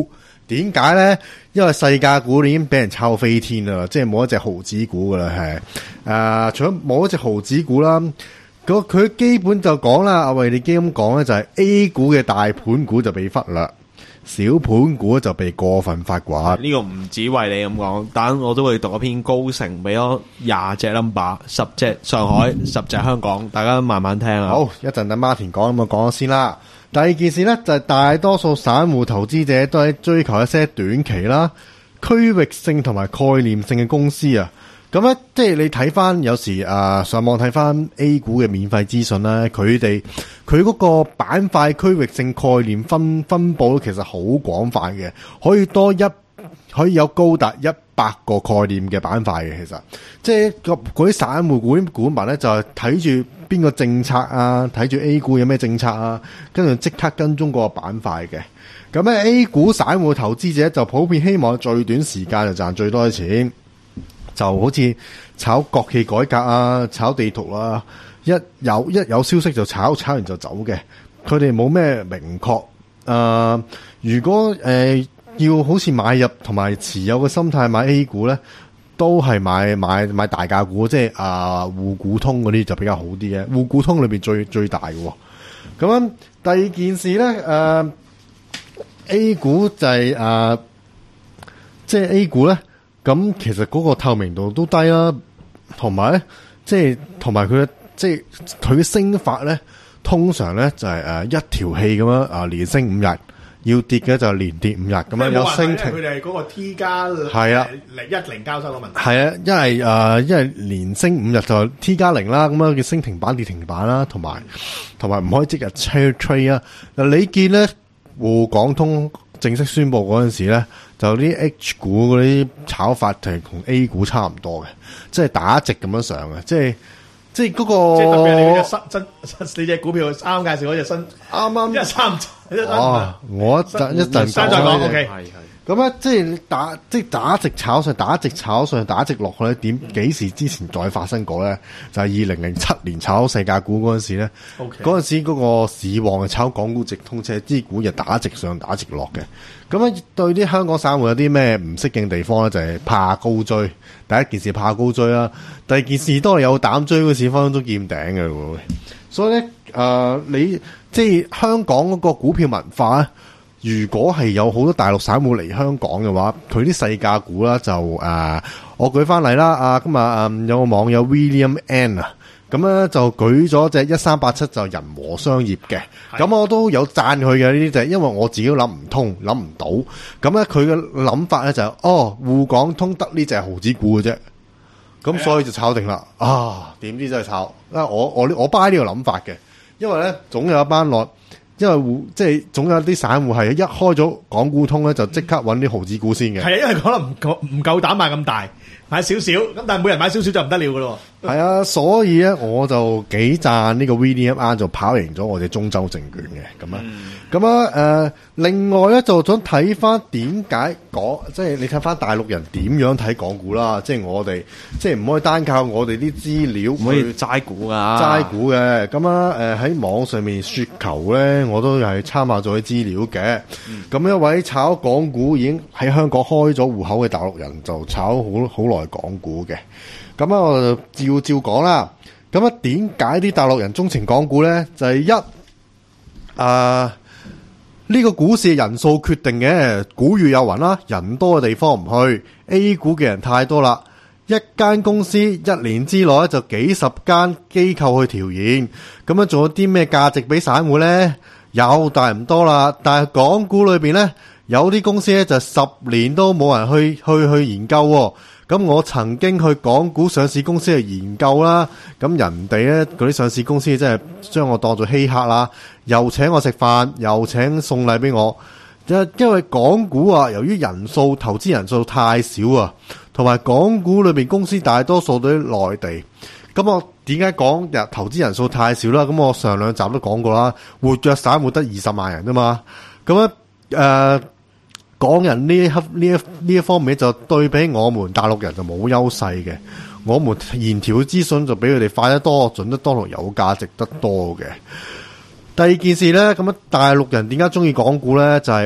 [SPEAKER 3] 點解咧？因為細價股已經俾人炒飛天啦，即係冇一隻毫子股噶啦，係誒、呃，除咗冇一隻毫子股啦，佢基本就講啦，阿維利基咁講咧，就係 A 股嘅大盤股就被忽略，小盤股就被過分發掘。
[SPEAKER 4] 呢個唔止為你咁講，但我都會讀一篇高盛俾咗廿隻 number， 十隻上海，十隻香港，大家慢慢聽啊。
[SPEAKER 3] 好，一陣等 Martin 講，咁我講咗先啦。第二件事咧就係、是、大多數散戶投資者都係追求一些短期啦、區域性同埋概念性嘅公司啊。咁咧，即係你睇翻有時啊、呃，上網睇翻 A 股嘅免費資訊咧，佢哋佢嗰個板塊區域性概念分分佈其實好廣泛嘅，可以多一可以有高達一百個概念嘅板塊嘅。其實即係嗰啲散戶股股民咧，就係睇住邊個政策啊，睇住 A 股有咩政策啊，跟住即刻跟蹤嗰個板塊嘅。咁咧 A 股散戶投資者就普遍希望最短時間就賺最多嘅錢。就好似炒國企改革啊，炒地圖啊，一有一有消息就炒，炒完就走嘅。佢哋冇咩明確。誒、呃，如果誒、呃、要好似買入同埋持有嘅心態買 A 股咧，都係買買買大價股，即係啊滬股通嗰啲就比較好啲嘅。滬股通裏邊最最大嘅。咁樣第二件事咧，誒、呃、A 股就係、是、誒、呃，即係 A 股咧。咁其實嗰個透明度都低啦，同埋咧，即係同埋佢嘅即係佢嘅升法咧，通常咧就係誒一條氣咁樣啊，連升五日，要跌嘅就連跌五日咁樣有升停。
[SPEAKER 2] 佢哋嗰個 T 加
[SPEAKER 3] 係啊
[SPEAKER 2] 零一零交收嘅問題。係
[SPEAKER 3] 啊，因為誒因為連升五日就 T 加零啦，咁樣叫升停板跌停板啦，同埋同埋唔可以即日 trade trade 啊。嗱，你見咧滬港通正式宣布嗰陣時咧，就啲 H 股嗰啲炒法係同 A 股差唔多嘅，即係打直咁樣上嘅，即係即係嗰、嗰個。即係特別係你嘅新真四隻股票啱啱介紹嗰隻新，啱啱一三哦，我一陣一陣再講 OK。係係。咁咧，即係打即係打直炒上，打直炒上，打直落去咧，點幾時之前再發生過咧？就係二零零七年炒世界股嗰陣時咧，嗰、okay. 陣時嗰個市旺係炒港股直通車，啲股就打直上打直落嘅。咁咧對啲香港散戶有啲咩唔適應地方咧？就係、是、怕高追。第一件事怕高追啦，第二件事當你有膽追嗰時，分分鐘見頂嘅喎。所以咧，誒、呃、你即係香港嗰個股票文化咧。如果係有好多大陸散戶嚟香港嘅話，佢啲細價股啦就誒、呃，我舉翻嚟啦。啊，今日誒、嗯、有個網友 William N 啊，咁咧就舉咗隻一三八七就人和商業嘅，咁我都有讚佢嘅呢啲就係因為我自己都諗唔通，諗唔到。咁咧佢嘅諗法咧就係、是、哦，滬港通得呢隻毫子股嘅啫，咁所以就炒定啦。啊，點知真係炒？啊，我我我 buy 呢個諗法嘅，因為咧總有一班內。因為即係總有啲散戶係一開咗港股通咧，就即刻揾啲毫子股先嘅。係啊，因為可能唔夠唔夠膽買咁大，買少少咁，但係每人買少少就唔得了噶咯。係啊，所以咧我就幾讚呢個 V D M R 就跑贏咗我哋中州證券嘅咁啊。咁啊誒，另外咧就想睇翻點解講，即係你睇翻大陸人點樣睇港股啦。即係我哋即係唔可以單靠我哋啲資料，唔可以齋估噶，齋估嘅。咁啊誒喺網上面雪球咧，我都係參考咗啲資料嘅。咁、嗯、一位炒港股已經喺香港開咗戶口嘅大陸人就炒好好耐港股嘅。咁啊，我就照照講啦。咁啊，點解啲大陸人鍾情港股咧？就係、是、一啊，呢、這個股市人數決定嘅，古語有云啦，人多嘅地方唔去 ，A 股嘅人太多啦。一間公司一年之內就幾十間機構去調研，咁樣仲有啲咩價值俾散戶咧？有，但係唔多啦。但係港股裏邊咧，有啲公司咧就十年都冇人去去去研究、哦。咁我曾經去港股上市公司去研究啦，咁人哋咧嗰啲上市公司真係將我當做稀客啦，又請我食飯，又請送禮俾我。因為港股啊，由於人數投資人數太少啊，同埋港股裏邊公司大多數都喺內地。咁我點解講日投資人數太少啦？咁我上兩集都講過啦，活躍散戶得二十萬人啫嘛。咁咧誒。港人呢一呢一呢一方面就對比我們大陸人就冇優勢嘅，我們研調資訊就比佢哋快得多、準得多同有價值得多嘅。第二件事咧，咁啊大陸人點解中意港股咧？就係、是、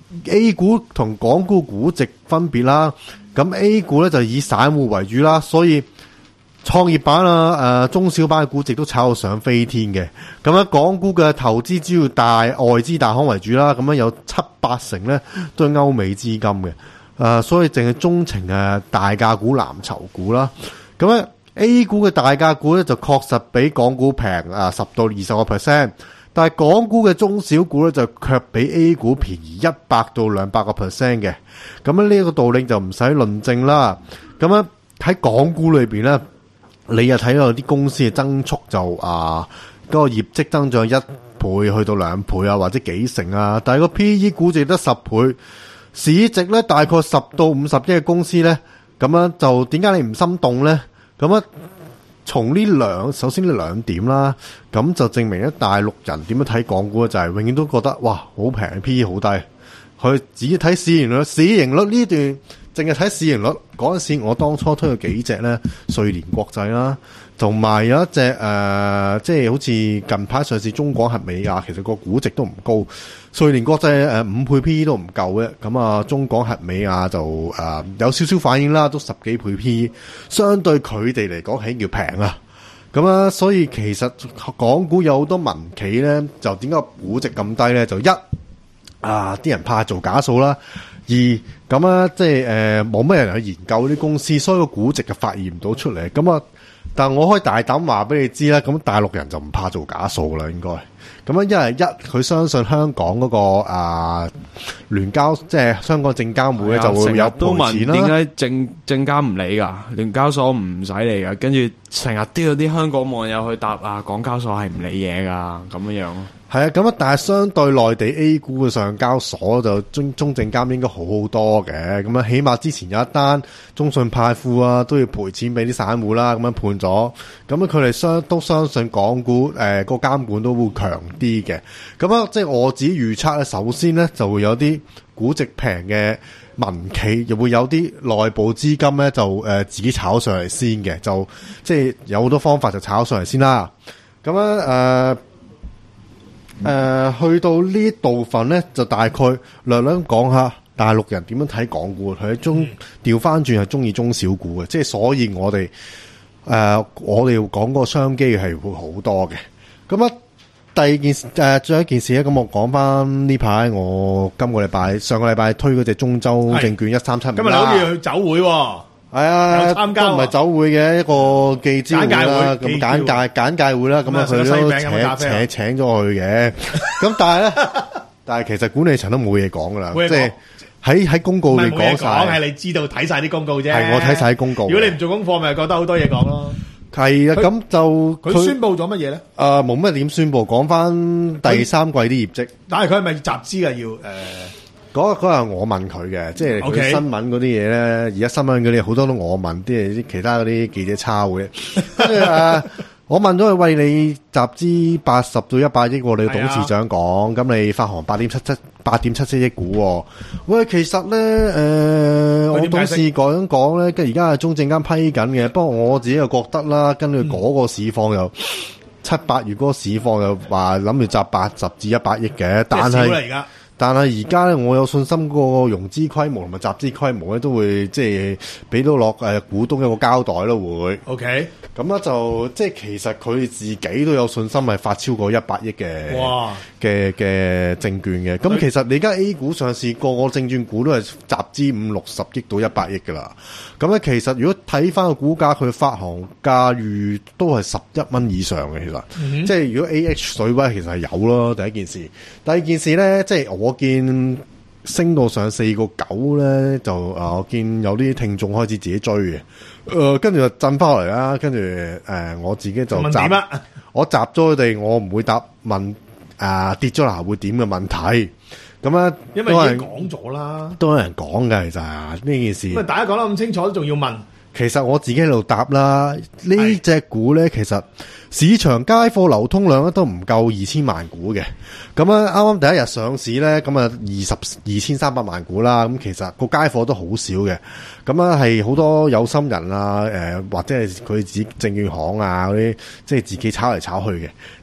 [SPEAKER 3] A 股同港股估值分別啦，咁 A 股咧就以散戶為主啦，所以創業板啊、誒、呃、中小板嘅估值都炒到上飛天嘅。咁樣港股嘅投資主要大外資大行為主啦，咁樣有七八成咧都係歐美資金嘅，誒、呃、所以淨係鍾情誒大價股、藍籌股啦。咁樣 A 股嘅大價股咧就確實比港股平啊十到二十個 percent。但係港股嘅中小股咧就卻比 A 股便宜一百到兩百個 percent 嘅，咁樣呢個道理就唔使論證啦。咁樣喺港股裏邊咧，你又睇到啲公司嘅增速就啊，嗰、嗰個業績增長一倍去到兩倍啊，或者幾成啊，但係個 P E 估值得十倍，市值咧大概十到五十億嘅公司咧，咁樣就點解你唔心動咧？咁樣從呢兩首先呢兩點啦，咁就證明咧大陸人點樣睇港股咧，就係永遠都覺得哇好平 ，P E 好低，佢只睇市盈率，市盈率呢段淨係睇市盈率嗰陣時，我當初推咗幾隻咧，瑞聯國際啦，同埋有一隻誒、呃，即係好似近排上市中廣核美亞，其實個估值都唔高。瑞聯國際誒五倍 P E 都唔夠嘅，咁啊中廣核美亞就誒、呃、有少少反應啦，都十幾倍 P E， 相對佢哋嚟講係叫平啊。咁啊，所以其實港股有好多民企咧，就點解估值咁低咧？就一啊，啲人怕做假數啦；二咁啊，即係誒冇乜人去研究啲公司，所以個估值就發現唔到出嚟。咁啊，但係我可以大膽話俾你知啦，咁大陸人就唔怕做假數啦，應該。咁樣，因為一佢相信香港嗰、那個啊聯交，即係香港證監會咧就會有賠錢啦。
[SPEAKER 4] 點解證證監唔理㗎？聯交所唔使理㗎，跟住成日都有啲香港網友去答啊，港交所係唔理嘢㗎，咁樣樣咯。
[SPEAKER 3] 係啊，咁啊，但係相對內地 A 股嘅上交所就中中證監應該好好多嘅，咁啊，起碼之前有一單中信派富啊，都要賠錢俾啲散戶啦，咁樣判咗，咁啊，佢哋相都相信港股誒個監管都會強啲嘅，咁啊，即係我自己預測咧，首先咧就會有啲估值平嘅民企，又會有啲內部資金咧就誒、呃、自己炒上嚟先嘅，就即係有好多方法就炒上嚟先啦，咁啊誒。呃誒、呃，去到呢一部分咧，就大概略略講下大陸人點樣睇港股。佢喺中調翻轉係中意中小股嘅，即係所以我哋誒、呃，我哋要講個商機係會好多嘅。咁啊，第二件事誒，最、呃、後一件事咧，咁我講翻呢排我今個禮拜上個禮拜推嗰隻中州證券一三七五，
[SPEAKER 2] 今日你好似去酒會、哦。
[SPEAKER 3] 係啊，
[SPEAKER 2] 參加
[SPEAKER 3] 都唔係酒會嘅一個記招會啦，咁簡介簡介會啦，咁啊佢都請請請咗去嘅。咁但係咧，但係其實管理層都冇嘢講噶啦，即係喺喺公告裏講晒，
[SPEAKER 2] 係你知道睇晒啲公告啫。
[SPEAKER 3] 係我睇晒啲公告。如
[SPEAKER 2] 果你唔做功課，咪覺得好多嘢講咯。
[SPEAKER 3] 係啊，咁就
[SPEAKER 2] 佢宣布咗乜嘢咧？
[SPEAKER 3] 誒，冇乜點宣布，講翻第三季啲業績。
[SPEAKER 2] 但係佢係咪集資啊？要誒？
[SPEAKER 3] 嗰嗰日我問佢嘅，即係佢新聞嗰啲嘢咧，而家新聞嗰啲好多都我問，啲啲其他嗰啲記者抄嘅。跟住誒，我問咗佢，喂，你集資八十到一百億，你董事長講，咁、啊、你發行八點七七八點七七億股，喂，其實咧誒、呃，我董事講講咧，跟而家係中證監批緊嘅，不過我自己又覺得啦，跟住嗰個市況又、嗯、七八月嗰個市況又話諗住集八十至一百億嘅，但係。但係而家咧，我有信心個融資規模同埋集資規模咧，都會即係俾到落誒股東一個交代咯，會。OK。咁咧就即係其實佢自己都有信心係發超過一百億嘅嘅嘅證券嘅。咁其實你而家 A 股上市個個證券股都係集資五六十億到一百億噶啦。咁咧其實如果睇翻個股價，佢發行價預都係十一蚊以上嘅，其實。Mm-hmm. 即係如果 A H 水位其實係有咯，第一件事。第二件事咧，即係我。我見升到上四個九咧，就啊，我見有啲聽眾開始自己追嘅，誒、呃，跟住就震翻落嚟啦，跟住誒，我自己就答，我答咗佢哋，我唔會答問啊跌咗啦會點嘅問題，咁啊，
[SPEAKER 2] 因為已經講咗啦，
[SPEAKER 3] 都有人講嘅，其實呢件事，
[SPEAKER 2] 咁大家講得咁清楚，都仲要問。
[SPEAKER 3] 其實我自己喺度答啦，呢隻股咧，其實市場街貨流通量咧都唔夠二千萬股嘅。咁啊，啱啱第一日上市咧，咁啊二十二千三百萬股啦。咁其實個街貨都好少嘅。咁啊係好多有心人啊，誒、呃、或者係佢自己證券行啊嗰啲，即係自己炒嚟炒去嘅。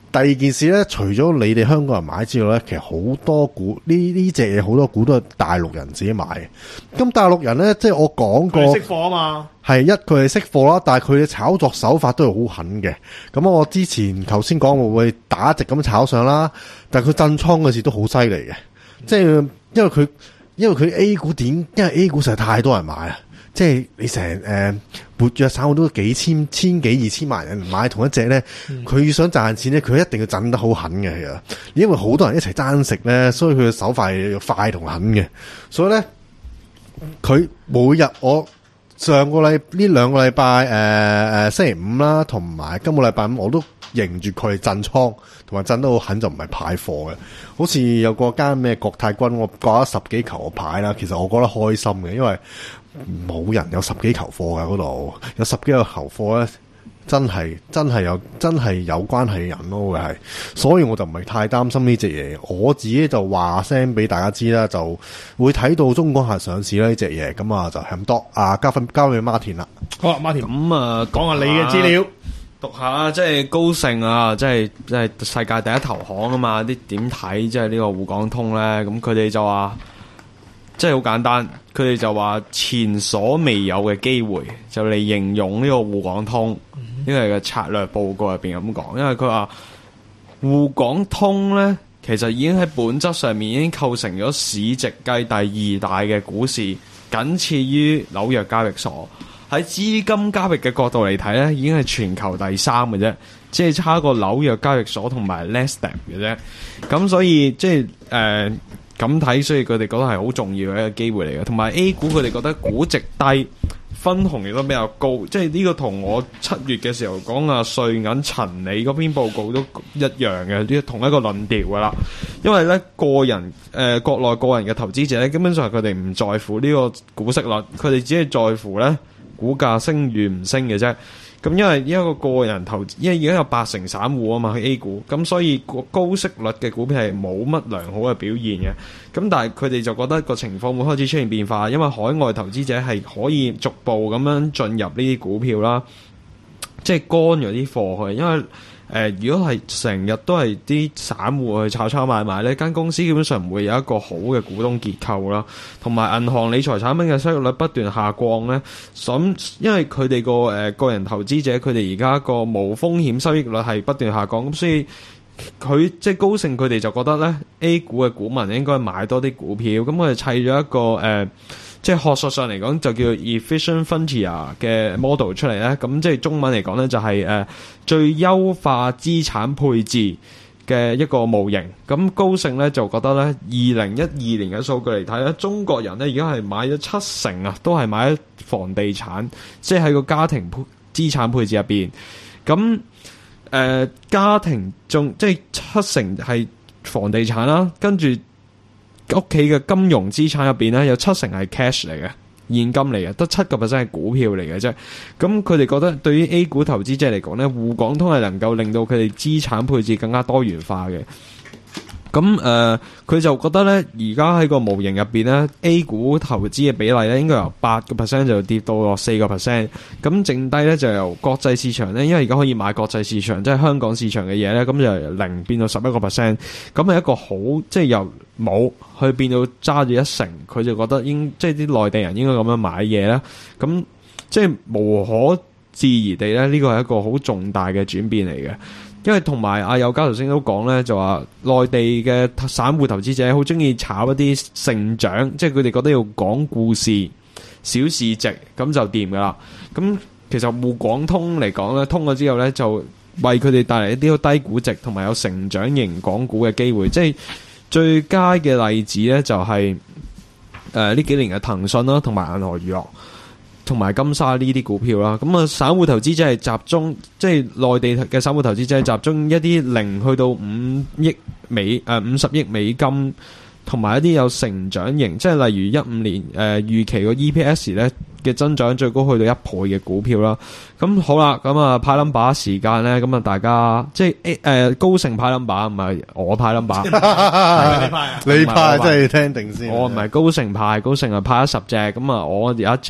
[SPEAKER 3] 第二件事咧，除咗你哋香港人買之外咧，其實好多股呢呢隻嘢好多股都係大陸人自己買嘅。咁大陸人咧，即係我講過，
[SPEAKER 2] 識貨啊嘛，
[SPEAKER 3] 係一佢係識貨啦，但係佢嘅炒作手法都係好狠嘅。咁我之前頭先講會會打直咁炒上啦，但係佢震倉嘅事都好犀利嘅，即係因為佢因為佢 A 股點，因為 A 股實在太多人買啊。即係你成誒、呃、活躍散戶都幾千千幾二千萬人買同一隻咧，佢、嗯、想賺錢咧，佢一定要震得好狠嘅，其實因為好多人一齊爭食咧，所以佢嘅手法要快同狠嘅。所以咧，佢每日我上個禮呢兩個禮拜誒誒星期五啦，同埋今個禮拜五我都迎住佢震倉，同埋震得好狠，就唔係派貨嘅。好似有個間咩國泰君，我掛咗十幾球個牌啦，其實我覺得開心嘅，因為冇人有十幾球貨嘅嗰度，有十幾個球貨咧，真係真係有真係有關係嘅人咯，會係，所以我就唔係太擔心呢隻嘢。我自己就話聲俾大家知啦，就會睇到中港核上市啦呢隻嘢，咁啊就係咁多。啊，交分交俾 Martin 啦。
[SPEAKER 2] 好啊 ，Martin，
[SPEAKER 4] 咁啊，
[SPEAKER 2] 講下你嘅資料，
[SPEAKER 4] 讀下即係高盛啊，即係即係世界第一投行啊嘛，啲點睇即係呢個滬港通咧？咁佢哋就話。即係好簡單，佢哋就話前所未有嘅機會，就嚟形容呢個滬港通，呢個係個策略報告入邊咁講。因為佢話滬港通咧，其實已經喺本質上面已經構成咗市值計第二大嘅股市，僅次於紐約交易所。喺資金交易嘅角度嚟睇咧，已經係全球第三嘅啫，即係差過紐約交易所同埋 Nasdaq 嘅啫。咁所以即係誒。呃咁睇，所以佢哋覺得係好重要嘅一個機會嚟嘅。同埋 A 股佢哋覺得估值低，分紅亦都比較高，即係呢個同我七月嘅時候講啊瑞銀陳理嗰篇報告都一樣嘅，呢同一個論調噶啦。因為咧個人誒、呃、國內個人嘅投資者咧，基本上佢哋唔在乎呢個股息率，佢哋只係在乎咧股價升與唔升嘅啫。咁因為一個個人投資，因為而家有八成散戶啊嘛，去 A 股，咁所以高息率嘅股票係冇乜良好嘅表現嘅。咁但係佢哋就覺得個情況會開始出現變化，因為海外投資者係可以逐步咁樣進入呢啲股票啦，即係乾咗啲貨去。因為誒、呃，如果係成日都係啲散戶去炒炒買賣呢間公司基本上唔會有一個好嘅股東結構啦，同埋銀行理財產品嘅收益率不斷下降呢。咁因為佢哋個誒個人投資者，佢哋而家個無風險收益率係不斷下降，咁所以佢即係高盛佢哋就覺得呢 A 股嘅股民應該買多啲股票，咁佢哋砌咗一個誒。呃即係學術上嚟講就叫 efficient frontier 嘅 model 出嚟咧，咁即係中文嚟講咧就係、是、誒、呃、最優化資產配置嘅一個模型。咁高盛咧就覺得咧，二零一二年嘅數據嚟睇咧，中國人咧而家係買咗七成啊，都係買咗房地產，即係喺個家庭資產配置入邊。咁誒、呃、家庭仲即係七成係房地產啦，跟住。屋企嘅金融資產入邊咧，有七成係 cash 嚟嘅，現金嚟嘅，得七個 percent 係股票嚟嘅啫。咁佢哋覺得對於 A 股投資者嚟講咧，滬港通係能夠令到佢哋資產配置更加多元化嘅。咁誒，佢、呃、就覺得咧，而家喺個模型入邊咧 ，A 股投資嘅比例咧，應該由八個 percent 就跌到落四個 percent。咁剩低咧就由國際市場咧，因為而家可以買國際市場，即係香港市場嘅嘢咧，咁就由零變到十一個 percent。咁係一個好，即係由冇去變到揸住一成，佢就覺得應即係啲內地人應該咁樣買嘢啦。咁即係無可置疑地咧，呢個係一個好重大嘅轉變嚟嘅。因為同埋阿友嘉頭先都講咧，就話內地嘅散戶投資者好中意炒一啲成長，即係佢哋覺得要講故事、小市值咁就掂噶啦。咁其實滬港通嚟講咧，通咗之後咧，就為佢哋帶嚟一啲低估值同埋有成長型港股嘅機會。即係最佳嘅例子咧，就係誒呢幾年嘅騰訊啦，同埋銀河娛樂。同埋金沙呢啲股票啦，咁啊散戶投資者係集中，即係內地嘅散戶投資者係集中一啲零去到五億美誒五十億美金，同埋一啲有成長型，即係例如一五年誒、呃、預期個 E P S 咧嘅增長最高去到一倍嘅股票啦。咁好啦，咁啊派 number 時間咧，咁啊大家即係誒、呃、高盛派 number 唔係我派 number，
[SPEAKER 3] 你派你派真係要聽定先。
[SPEAKER 4] 我唔係高盛派，高盛啊派咗十隻，咁啊我有一隻。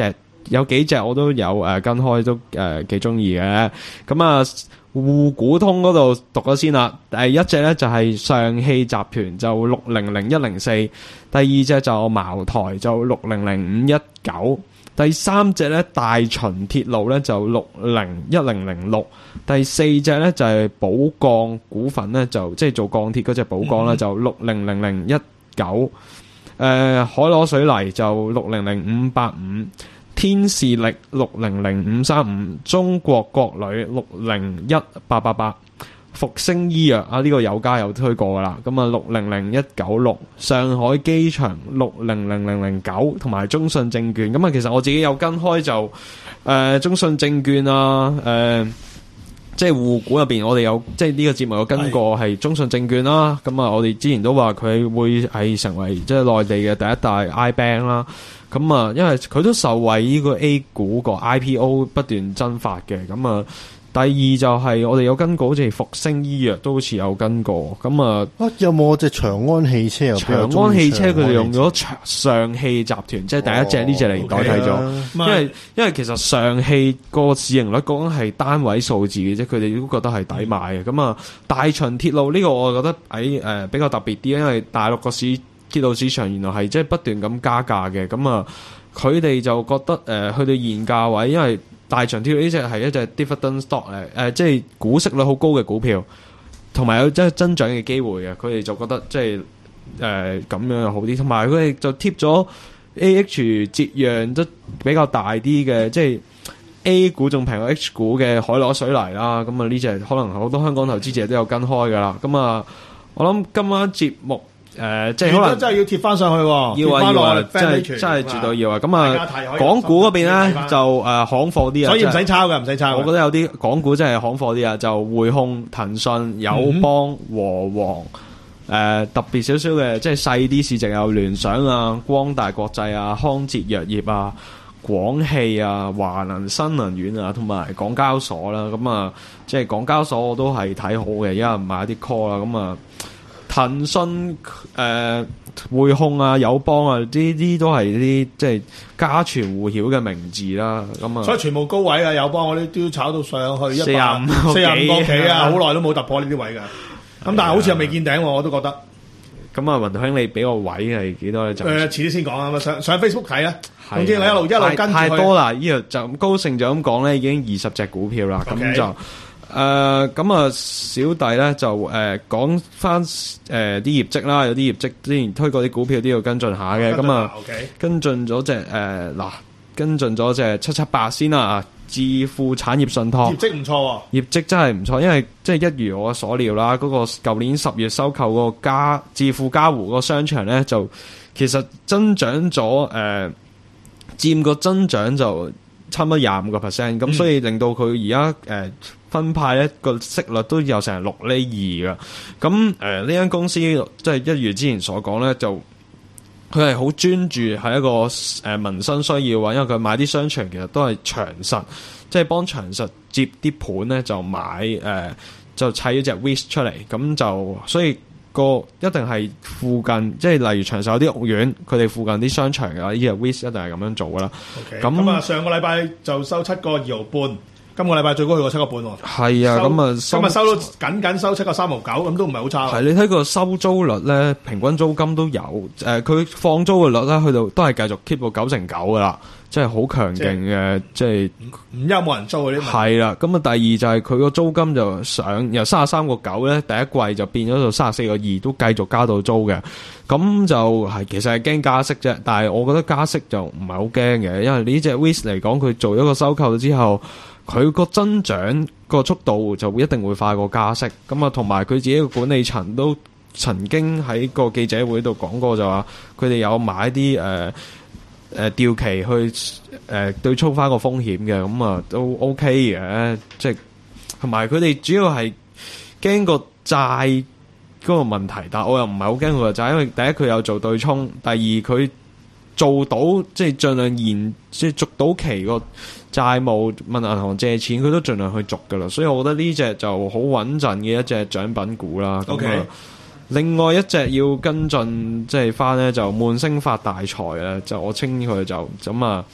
[SPEAKER 4] 有幾隻我都有誒、呃、跟開，都誒幾中意嘅。咁啊，滬股通嗰度讀咗先啦。第一隻咧就係、是、上汽集團，就六零零一零四；第二隻就茅台，就六零零五一九；第三隻咧大秦鐵路咧就六零一零零六；第四隻咧就係、是、寶鋼股份咧，就即係做鋼鐵嗰隻寶鋼啦，就六零零零一九。誒、呃、海螺水泥就六零零五八五，天士力六零零五三五，中國國旅六零一八八八，復星醫藥啊呢、這個有家有推過噶啦，咁啊六零零一九六，上海機場六零零零零九，同埋中信證券。咁啊其實我自己有跟開就誒、呃、中信證券啊誒。呃即係滬股入邊，我哋有即係呢個節目有跟過係中信證券啦。咁啊，我哋之前都話佢會係成為即係內地嘅第一大 I bank 啦。咁啊，因為佢都受惠呢個 A 股個 I P O 不斷增發嘅。咁啊，第二就係我哋有跟過，好似復星醫藥都好似有跟過。咁啊，
[SPEAKER 3] 啊有冇隻長安汽車？
[SPEAKER 4] 長安汽車佢哋用咗上汽集團，即係第一隻呢隻嚟代替咗。
[SPEAKER 2] 哦 okay
[SPEAKER 4] 因為因為其實上汽個市盈率講緊係單位數字嘅啫，佢哋都覺得係抵買嘅。咁啊，大秦鐵路呢個我覺得喺誒、呃、比較特別啲，因為大陸個市鐵路市場原來係即係不斷咁加價嘅。咁啊，佢哋就覺得誒、呃、去到現價位，因為大秦鐵路呢隻係一隻 dividend stock 誒、呃，即係股息率好高嘅股票，同埋有即係增長嘅機會嘅。佢哋就覺得即係誒咁樣好啲，同埋佢哋就貼咗 A H 折讓都比較大啲嘅，即係 A 股仲平過 H 股嘅海螺水泥啦。咁啊呢隻可能好多香港投資者都有跟開噶啦。咁啊，我諗今晚節目。誒、呃，即係可能
[SPEAKER 2] 真係要貼翻上去，
[SPEAKER 4] 要啊要啊，真係真係絕對要啊！咁啊，港股嗰邊咧就誒、呃、行貨啲啊，
[SPEAKER 2] 所以唔使抄嘅，唔使抄。
[SPEAKER 4] 我覺得有啲港股真係行貨啲啊，就匯控、騰訊、友邦、和黃，誒、呃、特別少少嘅，即係細啲市值有聯想啊、光大國際啊、康哲藥業啊、廣汽啊、華能新能源啊，同埋港交所啦。咁啊，即係港交所我都係睇好嘅，因為買啲 call 啦，咁啊。騰訊、誒匯控啊、友邦啊，呢啲都係啲即係家傳戶曉嘅名字啦。咁啊，
[SPEAKER 2] 所以全部高位啊，友邦嗰啲都炒到上去
[SPEAKER 4] 四廿五、
[SPEAKER 2] 四廿五個幾啊，好耐都冇突破呢啲位㗎。咁但係好似又未見頂喎，我都覺得。
[SPEAKER 4] 咁啊，雲頭兄，你俾個位係幾多咧？就誒，
[SPEAKER 2] 遲啲先講啊。咁上上 Facebook 睇啊。總之你一路一路跟住佢。
[SPEAKER 4] 太多啦！呢個就咁高盛就咁講咧，已經二十隻股票啦。咁、okay. 就。誒咁啊，小弟咧就誒講翻誒啲業績啦，有啲業績之前推過啲股票都要跟進下嘅，咁啊跟進咗隻誒嗱，跟進咗隻七七八先啦，置富產業信託
[SPEAKER 2] 業績唔錯喎，
[SPEAKER 4] 業績真係唔錯，因為即係一如我所料啦，嗰、那個舊年十月收購個嘉置富嘉湖個商場咧，就其實增長咗誒佔個增長就差唔多廿五個 percent， 咁所以令到佢而家誒分派咧個息率都有成六厘二噶，咁誒呢間公司即係一如之前所講咧，就佢係好專注係一個誒、呃、民生需要啊，因為佢買啲商場其實都係長實，即係幫長實接啲盤咧就買誒、呃、就砌咗隻 Wish 出嚟，咁就所以個一定係附近，即係例如長實有啲屋苑，佢哋附近啲商場嘅，呢隻 Wish 一定係咁樣做噶啦。
[SPEAKER 2] 咁、okay, 啊上個禮拜就收七個二毫半。今個禮拜最高去過七個半喎，
[SPEAKER 4] 係啊，咁啊，
[SPEAKER 2] 今日收到僅僅收七個三毫九，咁都唔係好差。
[SPEAKER 4] 係你睇個收租率咧，平均租金都有，誒、呃，佢放租嘅率咧，去到都係繼續 keep 到九成九噶啦，即係好強勁嘅，即係
[SPEAKER 2] 唔憂冇人租嗰啲。
[SPEAKER 4] 係啦，咁啊，第二就係佢個租金就上由三十三個九咧，第一季就變咗到三十四個二，都繼續加到租嘅。咁就係其實係驚加息啫，但係我覺得加息就唔係好驚嘅，因為呢隻 Wish 嚟講，佢做咗個收購之後。佢個增長個速度就會一定會快過加息，咁啊，同埋佢自己個管理層都曾經喺個記者會度講過，就話佢哋有買啲誒誒掉期去誒、呃、對沖翻個風險嘅，咁啊都 OK 嘅，即係同埋佢哋主要係驚個債嗰個問題，但係我又唔係好驚佢個債，因為第一佢有做對沖，第二佢做到即係盡量延即係續到期個債務問銀行借錢，佢都盡量去續噶啦，所以我覺得呢隻就好穩陣嘅一隻獎品股啦。
[SPEAKER 2] OK，
[SPEAKER 4] 另外一隻要跟進即係翻咧就悶聲發大財啊，就我稱佢就咁啊，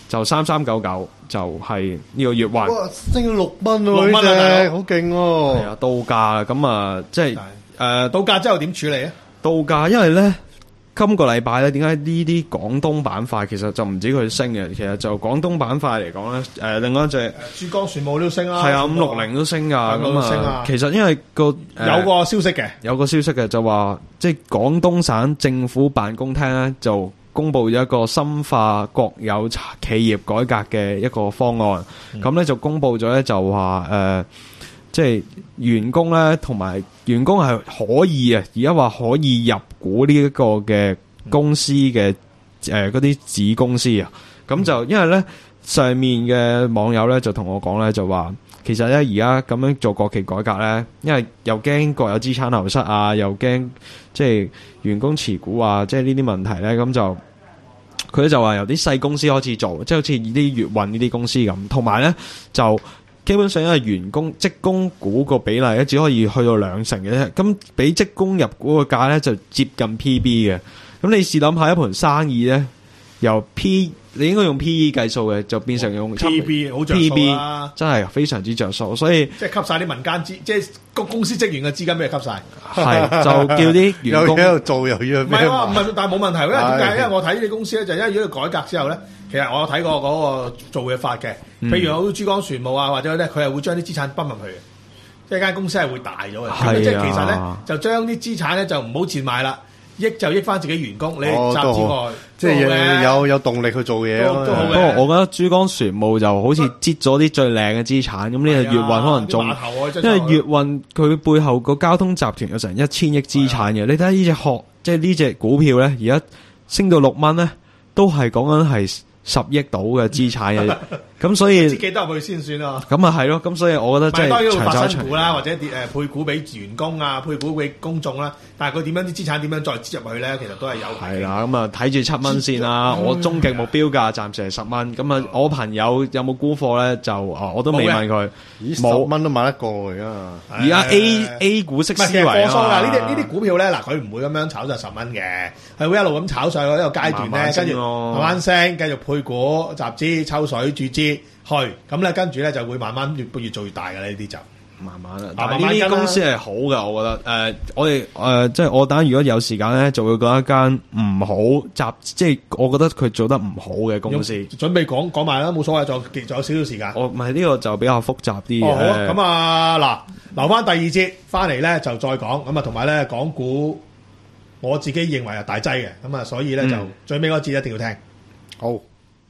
[SPEAKER 4] 就三三九九，就係呢個月運。
[SPEAKER 3] 哇，升咗六蚊喎，
[SPEAKER 2] 六蚊啊
[SPEAKER 3] 呢隻
[SPEAKER 2] 大佬
[SPEAKER 3] 好勁喎。
[SPEAKER 4] 係啊，到價啦，咁啊，即係誒
[SPEAKER 2] 到價之後點處理啊？
[SPEAKER 4] 到價，因為咧。今個禮拜咧，點解呢啲廣東板塊其實就唔止佢升嘅？其實就廣東板塊嚟講咧，誒、呃、另外一隻
[SPEAKER 2] 珠江船務都升啦，
[SPEAKER 4] 係啊，五六零都升㗎。咁啊，其實因為個、呃、
[SPEAKER 2] 有個消息嘅，
[SPEAKER 4] 有個消息嘅就話，即係廣東省政府辦公廳咧就公布咗一個深化國有企業改革嘅一個方案。咁咧、嗯、就公布咗咧就話誒。呃即係員工咧，同埋員工係可以啊！而家話可以入股呢一個嘅公司嘅誒嗰啲子公司啊。咁就因為咧上面嘅網友咧就同我講咧就話，其實咧而家咁樣做國企改革咧，因為又驚國有資產流失啊，又驚即係員工持股啊，即係呢啲問題咧，咁就佢咧就話由啲細公司開始做，即係好似呢啲粵運呢啲公司咁，同埋咧就。基本上因為員工職工股個比例咧，只可以去到兩成嘅啫。咁俾職工入股個價咧，就接近 P B 嘅。咁你試諗下一盤生意咧，由 P 你應該用 P E 計數嘅，就變成用
[SPEAKER 2] P B 好着數啦，
[SPEAKER 4] 真係非常之着數。所以
[SPEAKER 2] 即係吸晒啲民間資，即係個公司職員嘅資金俾佢吸晒。
[SPEAKER 4] 係就叫啲員工
[SPEAKER 3] 喺度做又要
[SPEAKER 2] 唔係喎，唔係，但係冇問題。因為點解？因為我睇呢啲公司咧，就因為如果改革之後咧。其實我有睇過嗰個做嘅法嘅，譬如好似珠江船務啊，或者咧，佢係會將啲資產泵入去嘅，即係間公司係會大咗嘅。咁即係其實咧，就將啲資產咧就唔好賤賣啦，益就益翻自己員工。你集之外，
[SPEAKER 3] 即係有有動力去做嘢咯。
[SPEAKER 4] 不過我覺得珠江船務就好似擠咗啲最靚嘅資產，咁呢個粵運可能仲，因為粵運佢背後個交通集團有成一千億資產嘅。你睇下呢隻殼，即係呢隻股票咧，而家升到六蚊咧，都係講緊係。十億到嘅資產嘅，咁所以
[SPEAKER 2] 自己得入去先算啊。
[SPEAKER 4] 咁啊係咯，咁所以我覺得即係長揸長
[SPEAKER 2] 股啦，或者誒配股俾員工啊，配股俾公眾啦。但係佢點樣啲資產點樣再擠入去咧？其實都係有。係啦，咁啊睇住七蚊先啦。我終極目標價暫時係十蚊。咁啊，我朋友有冇沽貨咧？就啊，我都未問佢。
[SPEAKER 3] 十蚊都買得過而家。
[SPEAKER 4] 而家 A A 股式思維
[SPEAKER 2] 啊。呢啲呢啲股票咧，嗱佢唔會咁樣炒就十蚊嘅，係會一路咁炒上去一個階段咧，跟住慢慢升，繼續配股集資抽水注資去，咁咧跟住咧就會慢慢越越做越大嘅呢啲就
[SPEAKER 4] 慢慢啦。但係呢啲公司係好嘅，我覺得誒、呃，我哋誒、呃、即係我等如果有時間咧，就會講一間唔好集，即係我覺得佢做得唔好嘅公司。
[SPEAKER 2] 準備講講埋啦，冇所謂，仲有仲有少少時間。
[SPEAKER 4] 我唔係呢個就比較複雜啲嘅。
[SPEAKER 2] 哦，好啊，咁啊嗱，留翻第二節翻嚟咧就再講，咁啊同埋咧講股，我自己認為係大劑嘅，咁啊所以咧、嗯、就最尾嗰節一定要聽。
[SPEAKER 3] 好。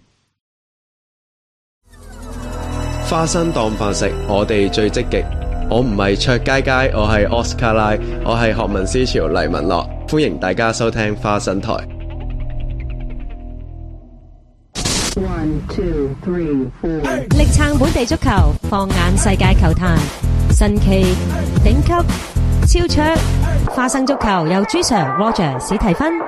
[SPEAKER 11] 花生當飯食，我哋最積極。我唔係卓佳佳，我係 Oscar 拉，我係學民思潮黎文樂，歡迎大家收聽花生台。
[SPEAKER 12] One, two, three, four.
[SPEAKER 13] 力撐本地足球，放眼世界球壇，神奇、頂級、超卓，花生足球由朱 Sir、Roger 史提芬。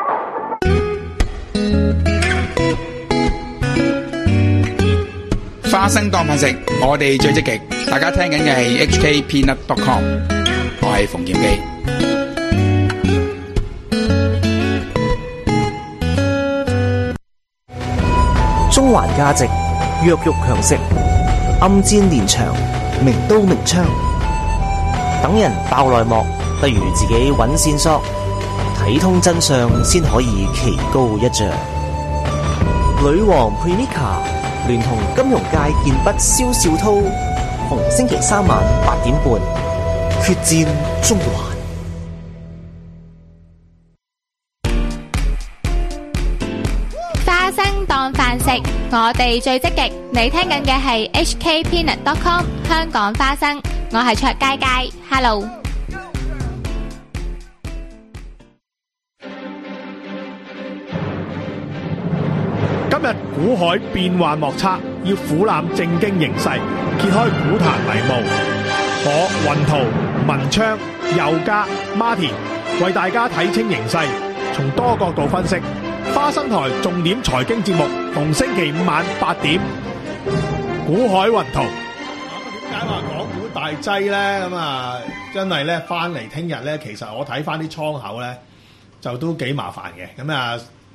[SPEAKER 14] 花生當飯食，我哋最積極。大家聽緊嘅係 H K Peanut dot com， 我係馮檢基。
[SPEAKER 15] 中環價值，弱肉強食，暗箭連場，明刀明槍。等人爆內幕，不如自己揾線索，睇通真相先可以棋高一丈。女王 Prenica聯同金融界健筆蕭少滔，逢星期三晚八點半，決戰中環。
[SPEAKER 16] 花生當飯食，我哋最積極。你聽緊嘅係 H K Peanut dot com 香港花生，我係卓佳佳 ，Hello。
[SPEAKER 2] 今日股海變幻莫測，要俯瞰正經形勢，揭開股壇迷霧。我雲圖、文昌、佑嘉、Martin 為大家睇清形勢，從多角度分析。花生台重點財經節目，逢星期五晚八點。股海雲圖。點解話港股大劑咧？咁啊，真係咧翻嚟聽日咧，其實我睇翻啲倉口咧，就都幾麻煩嘅。咁啊。不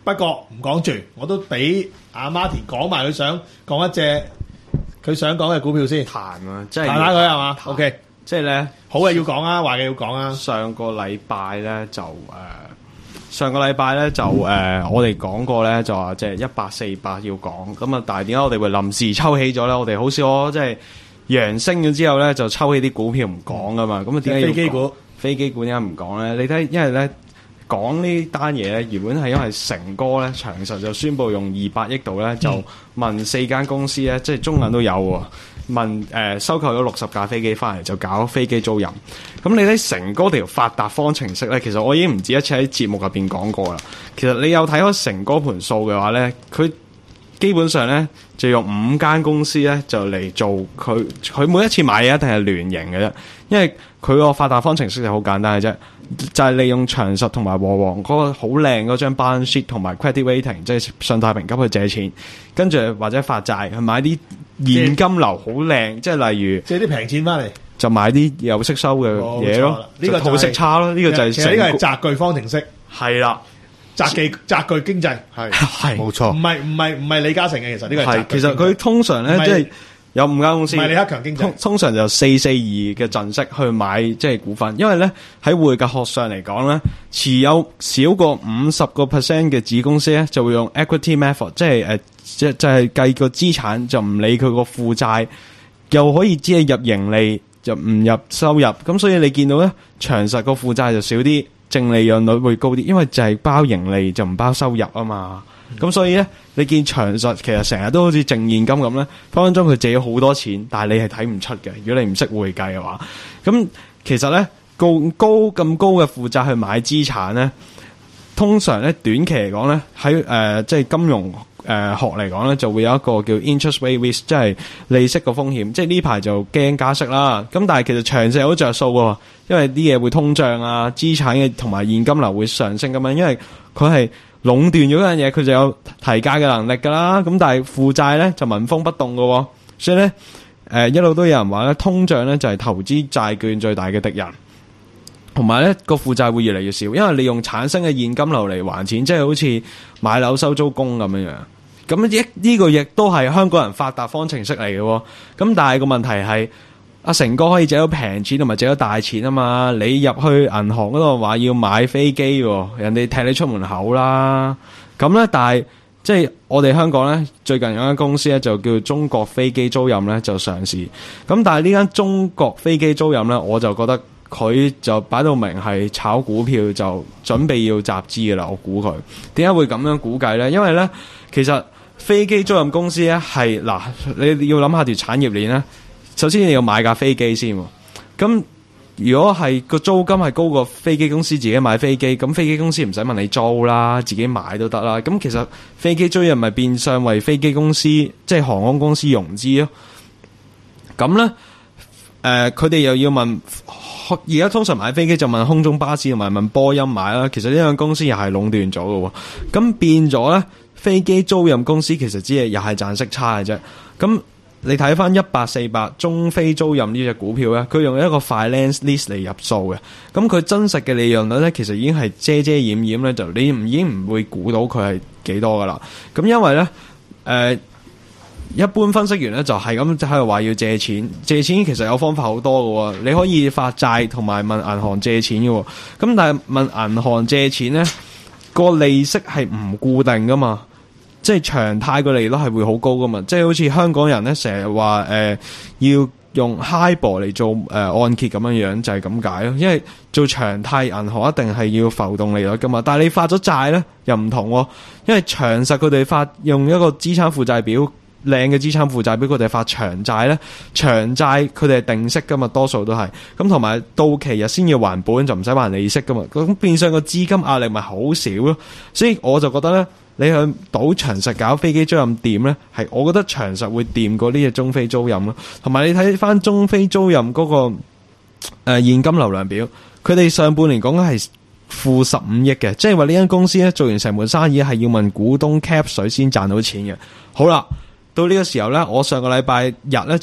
[SPEAKER 2] 不過唔講住，我都俾阿 Martin 講埋佢想講一隻佢想講嘅股票先。
[SPEAKER 4] 彈啊，即係
[SPEAKER 2] 彈下佢係嘛 ？OK，
[SPEAKER 4] 即係咧，
[SPEAKER 2] 好嘅要講啊，壞嘅要講啊。
[SPEAKER 4] 上個禮拜咧就誒、呃，上個禮拜咧就誒、呃，我哋講過咧就話即係一百四百要講，咁啊，但係點解我哋會臨時抽起咗咧？我哋好少即係揚升咗之後咧，就抽起啲股票唔講噶嘛。咁啊點解要講？飛機股？飛機股點解唔講咧？你睇，因為咧。講呢單嘢咧，原本係因為成哥咧長實就宣布用二百億度咧，就問四間公司咧，即係中銀都有喎，問誒、呃、收購咗六十架飛機翻嚟，就搞飛機租賃。咁你睇成哥條發達方程式咧，其實我已經唔止一次喺節目入邊講過啦。其實你有睇開成哥盤數嘅話咧，佢基本上咧就用五間公司咧就嚟做佢，佢每一次買嘢一定係聯營嘅啫，因為佢個發達方程式就好簡單嘅啫。就係利用長實同埋和黃嗰個好靚嗰張 balance sheet 同埋 credit rating， 即係信貸評級去借錢，跟住或者發債去買啲現金流好靚，即係例如
[SPEAKER 2] 借啲平錢翻嚟，
[SPEAKER 4] 就買啲有息收嘅嘢咯。呢個套息差咯，呢個就係
[SPEAKER 2] 其實呢個係窄句方程式，
[SPEAKER 4] 係啦，
[SPEAKER 2] 窄句窄句經濟
[SPEAKER 3] 係
[SPEAKER 4] 係
[SPEAKER 3] 冇錯，
[SPEAKER 2] 唔係唔係唔係李嘉誠嘅，其實呢個係
[SPEAKER 4] 其實佢通常咧即係。有五間公司，
[SPEAKER 2] 唔係李克強經濟，
[SPEAKER 4] 通通常就四四二嘅陣式去買即係股份，因為咧喺會計學上嚟講咧，持有少過五十個 percent 嘅子公司咧，就會用 equity method， 即係誒即就係計個資產，就唔理佢個負債，又可以只係入盈利，就唔入收入。咁所以你見到咧，長實個負債就少啲，淨利潤率會高啲，因為就係包盈利就唔包收入啊嘛。咁、嗯、所以咧，你見長實其實成日都好似淨現金咁咧，分分鐘佢借咗好多錢，但係你係睇唔出嘅。如果你唔識會計嘅話，咁其實咧高高咁高嘅負債去買資產咧，通常咧短期嚟講咧喺誒即係金融誒、呃、學嚟講咧，就會有一個叫 interest rate risk， 即係利息個風險。即係呢排就驚加息啦。咁但係其實長實好着數喎，因為啲嘢會通脹啊，資產嘅同埋現金流會上升咁樣，因為佢係壟斷咗嗰樣嘢，佢就有提價嘅能力噶啦。咁但係負債咧就紋風不動喎。所以咧誒、呃、一路都有人話咧，通脹咧就係投資債券最大嘅敵人，同埋咧個負債會越嚟越少，因為你用產生嘅現金流嚟還錢，即係好似買樓收租公咁樣樣。咁亦呢個亦都係香港人發達方程式嚟嘅。咁但係個問題係，阿成哥可以借到平錢同埋借到大錢啊嘛！你入去銀行嗰度話要買飛機，人哋踢你出門口啦。咁咧，但係即係我哋香港咧，最近有間公司咧就叫中國飛機租賃咧就上市。咁但係呢間中國飛機租賃咧，我就覺得佢就擺到明係炒股票，就準備要集資嘅啦。我估佢點解會咁樣估計咧？因為咧，其實飛機租賃公司咧係嗱，你要諗下條產業鏈咧。首先你要買架飛機先，咁如果係個租金係高過飛機公司自己買飛機，咁飛機公司唔使問你租啦，自己買都得啦。咁其實飛機租賃咪變相為飛機公司即係航空公司融資咯。咁咧，誒佢哋又要問，而家通常買飛機就問空中巴士同埋問波音買啦。其實呢間公司又係壟斷咗嘅喎，咁變咗咧飛機租賃公司其實只係又係賺息差嘅啫。咁你睇翻一八四八中飛租賃呢隻股票咧，佢用一個 finance list 嚟入數嘅，咁佢真實嘅利潤率咧，其實已經係遮遮掩掩咧，就你唔已經唔會估到佢係幾多噶啦。咁因為咧，誒、呃，一般分析員咧就係咁就喺度話要借錢，借錢其實有方法好多嘅，你可以發債同埋問銀行借錢嘅，咁但係問銀行借錢咧，個利息係唔固定噶嘛。即係長貸個利率係會好高噶嘛，即係好似香港人咧成日話誒要用 HIBOR 嚟做誒、呃、按揭咁樣樣，就係咁解咯。因為做長貸銀行一定係要浮動利率噶嘛，但係你發咗債咧又唔同、哦，因為長實佢哋發用一個資產負債表靚嘅資產負債表，佢哋發長債咧，長債佢哋係定息噶嘛，多數都係咁，同埋到期日先要還本，就唔使還利息噶嘛，咁變相個資金壓力咪好少咯。所以我就覺得咧。你去賭長實搞飛機租賃店咧，係我覺得長實會掂過呢隻中飛租賃咯。同埋你睇翻中飛租賃嗰、那個誒、呃、現金流量表，佢哋上半年講緊係負十五億嘅，即係話呢間公司咧做完成盤生意係要問股東 cap 水先賺到錢嘅。好啦，到呢個時候咧，我上個禮拜日咧就 up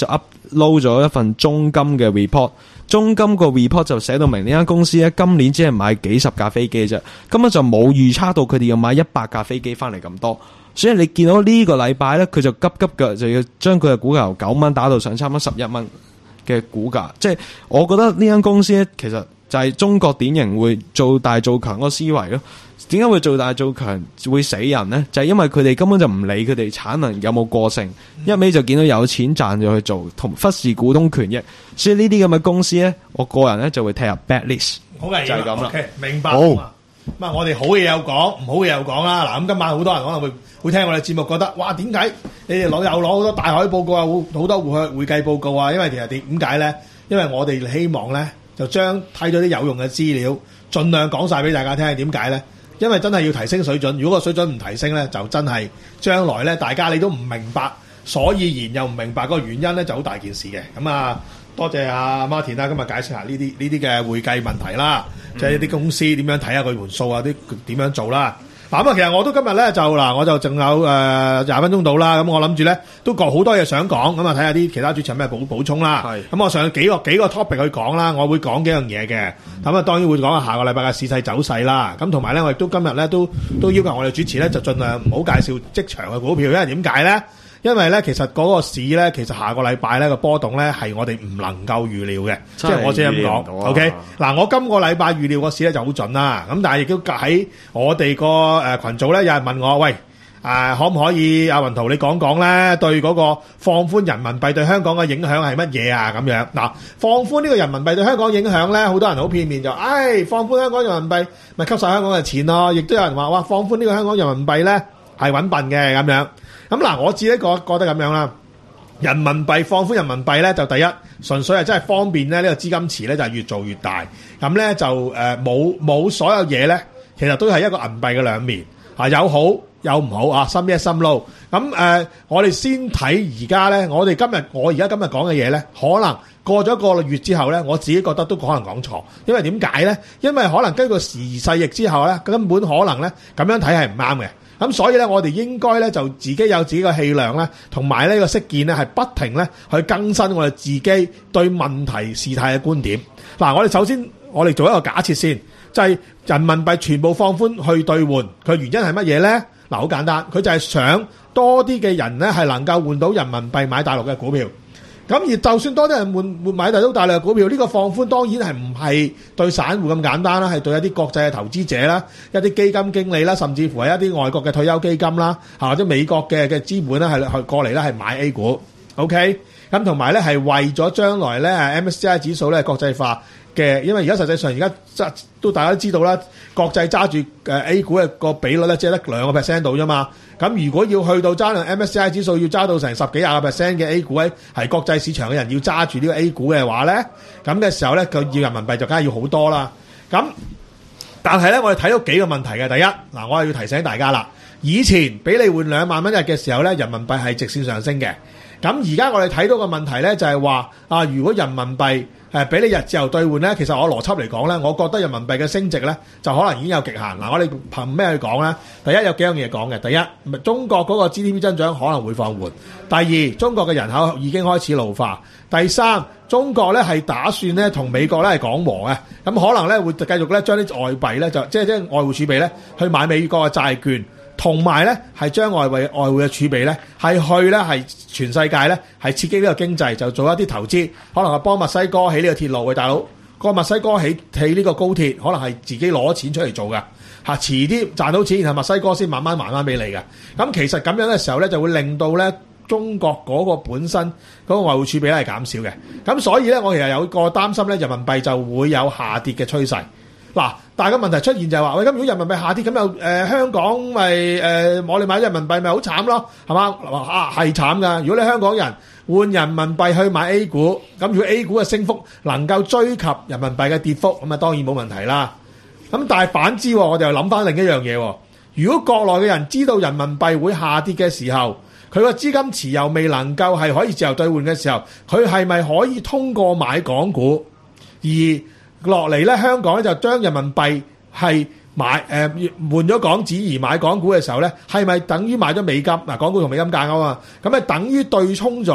[SPEAKER 4] 撈咗一份中金嘅 report。中金個 report 就寫到明呢間公司咧，今年只係買幾十架飛機啫，根本就冇預測到佢哋要買一百架飛機翻嚟咁多。所以你見到呢個禮拜咧，佢就急急嘅就要將佢嘅股價由九蚊打到上差唔多十一蚊嘅股價。即係我覺得呢間公司咧，其實就係中國典型會做大做強嗰個思維咯。點解會做大做強會死人呢？就係、是、因為佢哋根本就唔理佢哋產能有冇過剩，一味就見到有錢賺就去做，同忽視股東權益。所以呢啲咁嘅公司咧，我個人咧就會踢入 bad list。
[SPEAKER 2] 好嘅，
[SPEAKER 4] 就係咁啦。
[SPEAKER 2] OK，明白。
[SPEAKER 4] 好，
[SPEAKER 2] 咁啊，我哋好嘅又講，唔好嘅又講啦。嗱，咁今晚好多人可能會會聽我哋節目，覺得哇，點解你哋攞又攞好多大海報告啊，好好多會會計報告啊？因為其實點解咧？因為我哋希望咧，就將睇到啲有用嘅資料，盡量講晒俾大家聽。點解咧？因為真係要提升水準，如果個水準唔提升咧，就真係將來咧，大家你都唔明白，所以然又唔明白嗰個原因咧，就好大件事嘅。咁啊，多謝阿 Martin 啦，今日解釋下呢啲呢啲嘅會計問題啦，嗯、即係啲公司點樣睇下佢盤數啊，啲點樣做啦。嗱咁啊，其實我都今日咧就嗱，我就仲有誒廿、呃、分鐘到啦。咁我諗住咧都講好多嘢想講，咁啊睇下啲其他主持有咩補補充啦。咁我上幾個幾個 topic 去講啦，我會講幾樣嘢嘅。咁啊當然會講下下個禮拜嘅市勢走勢啦。咁同埋咧，我亦都今日咧都都要求我哋主持咧就盡量唔好介紹即場嘅股票，因為點解咧？因為咧，其實嗰個市咧，其實下個禮拜咧個波動咧係我哋唔能夠預料嘅，即係我先咁講。OK，嗱，我今個禮拜預料個市咧就好準啦。咁但係亦都喺我哋個誒群組咧，有人問我，喂，誒、呃、可唔可以阿雲圖你講講咧對嗰個放寬人民幣對香港嘅影響係乜嘢啊？咁樣嗱，放寬呢個人民幣對香港影響咧，好多人好片面就，唉、哎，放寬香港人民幣咪吸晒香港嘅錢咯。亦都有人話，哇，放寬呢個香港人民幣咧係揾笨嘅咁樣。咁嗱，我自己覺覺得咁樣啦。人民幣放寬人民幣咧，就第一純粹係真係方便咧，呢、這個資金池咧就越做越大。咁咧就誒冇冇所有嘢咧，其實都係一個銀幣嘅兩面啊，有好有唔好啊，心一心撈。咁誒、呃，我哋先睇而家咧，我哋今日我而家今日講嘅嘢咧，可能過咗一個月之後咧，我自己覺得都可能講錯，因為點解咧？因為可能根據時勢易之後咧，根本可能咧咁樣睇係唔啱嘅。咁所以咧，我哋應該咧就自己有自己嘅氣量咧，同埋呢個識見咧，係不停咧去更新我哋自己對問題事態嘅觀點。嗱，我哋首先我哋做一個假設先，就係人民幣全部放寬去兌換，佢原因係乜嘢咧？嗱，好簡單，佢就係想多啲嘅人咧係能夠換到人民幣買大陸嘅股票。咁而就算多啲人換換買大陸大陸嘅股票，呢個放寬當然係唔係對散戶咁簡單啦，係對一啲國際嘅投資者啦、一啲基金經理啦，甚至乎係一啲外國嘅退休基金啦，或者美國嘅嘅資本咧係係過嚟咧係買 A 股。OK，咁同埋咧係為咗將來咧 M S C I 指數咧國際化嘅，因為而家實際上而家揸都大家都知道啦，國際揸住誒 A 股嘅個比率咧，只係得兩個 percent 度啫嘛。咁如果要去到揸量 M S C I 指數要揸到成十幾廿個 percent 嘅 A 股咧，係國際市場嘅人要揸住呢個 A 股嘅話咧，咁嘅時候咧，佢要人民幣就梗係要好多啦。咁但係咧，我哋睇到幾個問題嘅。第一，嗱，我係要提醒大家啦，以前俾你換兩萬蚊日嘅時候咧，人民幣係直線上升嘅。咁而家我哋睇到個問題咧，就係話啊，如果人民幣誒俾你日自由兌換咧，其實我邏輯嚟講咧，我覺得人民幣嘅升值咧就可能已經有極限。嗱，我哋憑咩去講咧？第一，有幾樣嘢講嘅。第一，中國嗰個 G D P 增長可能會放緩。第二，中國嘅人口已經開始老化。第三，中國咧係打算咧同美國咧係講和嘅，咁可能咧會繼續咧將啲外幣咧就即係即係外匯儲備咧去買美國嘅債券。同埋咧，係將外匯外匯嘅儲備咧，係去咧係全世界咧係刺激呢個經濟，就做一啲投資，可能係幫墨西哥起呢個鐵路。喂，大佬，個墨西哥起起呢個高鐵，可能係自己攞錢出嚟做㗎嚇，遲啲賺到錢，然後墨西哥先慢慢還翻俾你嘅。咁其實咁樣嘅時候咧，就會令到咧中國嗰個本身嗰個外匯儲備咧係減少嘅。咁所以咧，我其實有個擔心咧，人民幣就會有下跌嘅趨勢。嗱，但係個問題出現就係話，喂，咁如果人民幣下跌，咁又誒香港咪誒我哋買人民幣咪好慘咯，係嘛？啊係慘㗎！如果你香港人換人民幣去買 A 股，咁如果 A 股嘅升幅能夠追及人民幣嘅跌幅，咁啊當然冇問題啦。咁但係反之，我哋又諗翻另一樣嘢。如果國內嘅人知道人民幣會下跌嘅時候，佢個資金池又未能夠係可以自由兌換嘅時候，佢係咪可以通過買港股而落嚟咧？香港咧就將人民幣係買誒、呃、換咗港紙而買港股嘅時候咧，係咪等於買咗美金？嗱，港股同美金掛鈎啊，咁咪等於對沖咗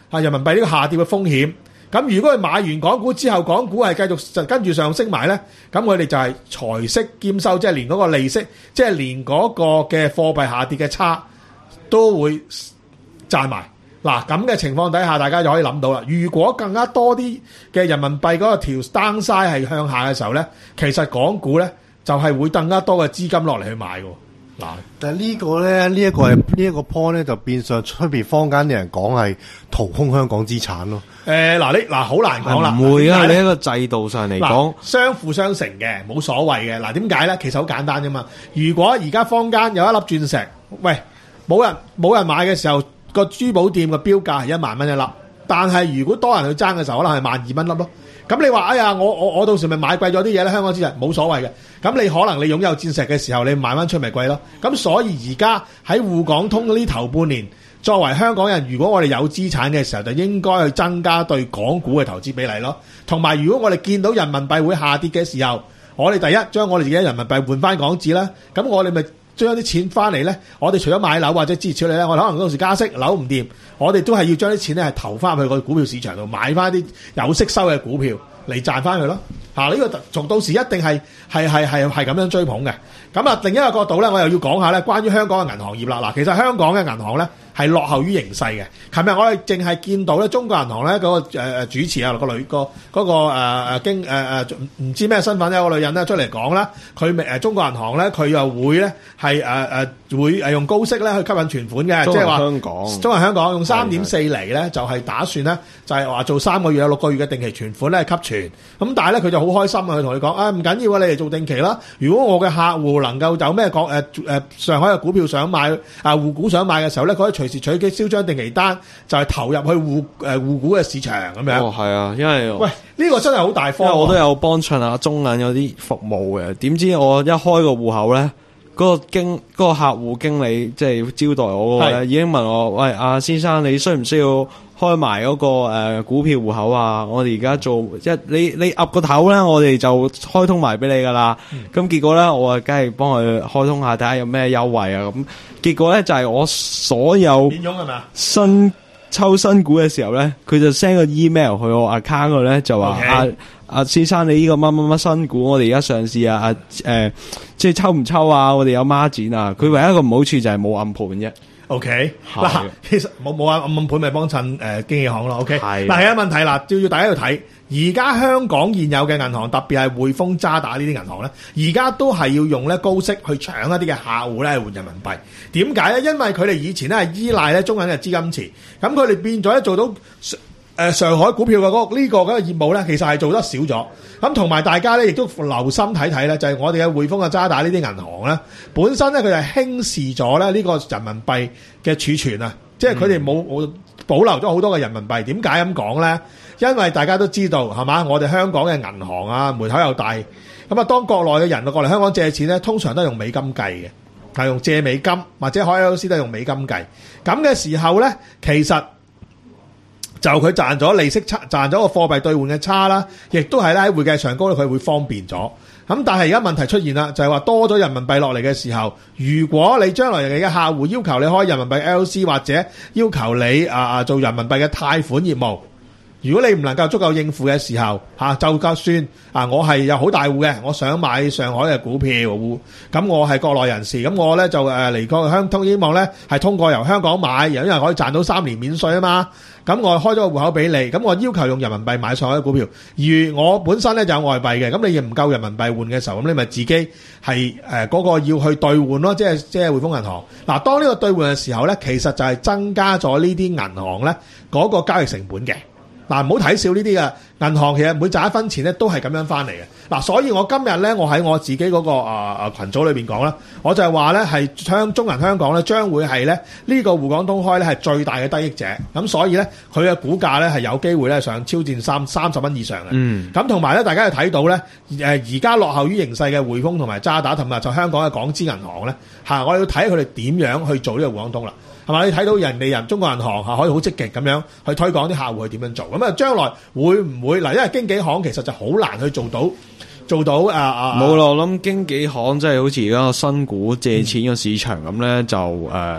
[SPEAKER 2] 啊人民幣呢個下跌嘅風險。咁如果佢買完港股之後，港股係繼續跟住上升埋咧，咁佢哋就係財息兼收，即係連嗰個利息，即係連嗰個嘅貨幣下跌嘅差都會賺埋。嗱咁嘅情況底下，大家就可以諗到啦。如果更加多啲嘅人民幣嗰個條 downside 係向下嘅時候咧，其實港股咧就係會更加多嘅資金落嚟去買嘅。嗱，
[SPEAKER 3] 但係呢個咧，呢一個係呢一個 point 咧，就變相出邊坊間啲人講係掏空香港資產咯。
[SPEAKER 2] 誒嗱，你嗱好難講啦，
[SPEAKER 4] 唔會啊！你
[SPEAKER 2] 點解呢
[SPEAKER 4] 一個制度上嚟講，
[SPEAKER 2] 相輔相成嘅，冇所謂嘅。嗱，點解咧？其實好簡單啫嘛。如果而家坊間有一粒鑽石，喂，冇人冇人買嘅時候，個珠寶店嘅標價係一萬蚊一粒，但係如果多人去爭嘅時候，可能係萬二蚊粒咯。咁你話哎呀，我我我到時咪買貴咗啲嘢咧？香港之日冇所謂嘅。咁你可能你擁有鑽石嘅時候，你賣翻出咪貴咯。咁所以而家喺滬港通呢頭半年，作為香港人，如果我哋有資產嘅時候，就應該去增加對港股嘅投資比例咯。同埋，如果我哋見到人民幣會下跌嘅時候，我哋第一將我哋自己嘅人民幣換翻港紙啦。咁我哋咪將啲錢翻嚟咧。我哋除咗買樓或者支持你咧，我哋可能到時加息樓唔掂，我哋都係要將啲錢咧係投翻去個股票市場度買翻啲有息收嘅股票嚟賺翻佢咯。嚇、啊！呢、這個從到時一定係係係係係咁樣追捧嘅。咁啊，另一個角度咧，我又要講下咧，關於香港嘅銀行業啦。嗱，其實香港嘅銀行咧係落後於形勢嘅。琴日我哋淨係見到咧，中國銀行咧嗰、那個誒、呃、主持啊，個女個嗰、那個誒誒、呃、經誒誒唔知咩身份咧，有個女人咧出嚟講啦，佢誒中國銀行咧，佢又會咧係誒誒會誒用高息咧去吸引存款嘅，即係話
[SPEAKER 4] 香港
[SPEAKER 2] 中銀香港用三點四厘咧，就係、是、打算咧就係、是、話做三個月、六個月嘅定期存款咧吸存。咁但係咧佢就好開心啊，佢同你講啊，唔緊要啊，你嚟做定期啦。如果我嘅客戶能夠有咩講誒誒上海嘅股票想買啊滬股想買嘅時候咧，佢可以隨時取機燒張定期單，就係、是、投入去滬誒滬股嘅市場咁樣。
[SPEAKER 4] 哦，係啊，因為
[SPEAKER 2] 喂呢、這個真係好大方、啊。
[SPEAKER 4] 因為我都有幫襯下中銀有啲服務嘅，點知我一開個戶口咧，嗰、那個經嗰、那個客戶經理即係招待我嗰個咧，已經問我：喂，阿、啊、先生，你需唔需要開埋嗰、那個誒、呃、股票戶口啊？我哋而家做一你你岌個頭咧，我哋就開通埋俾你噶啦。咁、嗯、結果咧，我啊梗係幫佢開通下，睇下有咩優惠啊。咁結果咧就係、是、我所有
[SPEAKER 2] 免佣係咪啊？
[SPEAKER 4] 新抽新股嘅時候咧，佢就 send 個 email 去我 account 度咧，就話阿阿先生，你呢個乜乜乜新股，我哋而家上市啊，啊誒、呃，即係抽唔抽啊？我哋有孖展啊。佢唯一一個唔好處就係冇暗盤啫。
[SPEAKER 2] O K 嗱，其實冇冇暗暗盤咪幫襯誒經紀行咯。O K 嗱，係有問題啦，要要大家要睇。而家香港現有嘅銀行，特別係匯豐、渣打呢啲銀行咧，而家都係要用咧高息去搶一啲嘅客戶咧換人民幣。點解咧？因為佢哋以前咧係依賴咧中銀嘅資金池，咁佢哋變咗咧做到誒上海股票嘅嗰呢個嗰個業務咧，其實係做得少咗。咁同埋大家咧亦都留心睇睇咧，就係、是、我哋嘅匯豐嘅渣打呢啲銀行咧，本身咧佢哋係輕視咗咧呢個人民幣嘅儲存啊，即係佢哋冇冇保留咗好多嘅人民幣。點解咁講咧？因為大家都知道係嘛，我哋香港嘅銀行啊門口又大，咁啊當國內嘅人過嚟香港借錢咧，通常都係用美金計嘅，係用借美金或者海外老師都係用美金計。咁嘅時候咧，其實就佢賺咗利息差，賺咗個貨幣兌換嘅差啦，亦都係咧喺會計上高咧佢會方便咗。咁但係而家問題出現啦，就係話多咗人民幣落嚟嘅時候，如果你將來人哋嘅客戶要求你開人民幣 L C 或者要求你啊啊做人民幣嘅貸款業務，如果你唔能夠足夠應付嘅時候，嚇、啊、就夠算啊！我係有好大戶嘅，我想買上海嘅股票，咁我係國內人士，咁我咧就誒嚟過香通，希望咧係通過由香港買，因為可以賺到三年免稅啊嘛。咁我開咗個戶口俾你，咁我要求用人民幣買上海嘅股票，而我本身咧就有外幣嘅，咁你亦唔夠人民幣換嘅時候，咁你咪自己係誒嗰個要去兌換咯，即係即係匯豐銀行。嗱、啊，當呢個兌換嘅時候咧，其實就係增加咗呢啲銀行咧嗰個交易成本嘅。嗱，唔好睇少呢啲嘅銀行，其實每賺一分錢咧都係咁樣翻嚟嘅。嗱，所以我今日咧，我喺我自己嗰、那個啊啊羣組裏邊講啦，我就係話咧係香中銀香港咧將會係咧呢個滬港通開咧係最大嘅得益者。咁所以咧佢嘅股價咧係有機會咧上超戰三三十蚊以上嘅。嗯。咁同埋咧，大家又睇到咧誒而家落後於形勢嘅匯豐同埋渣打同埋就香港嘅港資銀行咧嚇，我哋要睇佢哋點樣去做呢個滬港通啦。係嘛？你睇到人哋人中國銀行嚇可以好積極咁樣去推廣啲客戶去點樣做，咁啊將來會唔會嗱？因為經紀行其實就好難去做到做到啊啊！
[SPEAKER 4] 冇咯，我諗經紀行即係好似而家個新股借錢嘅市場咁咧，就誒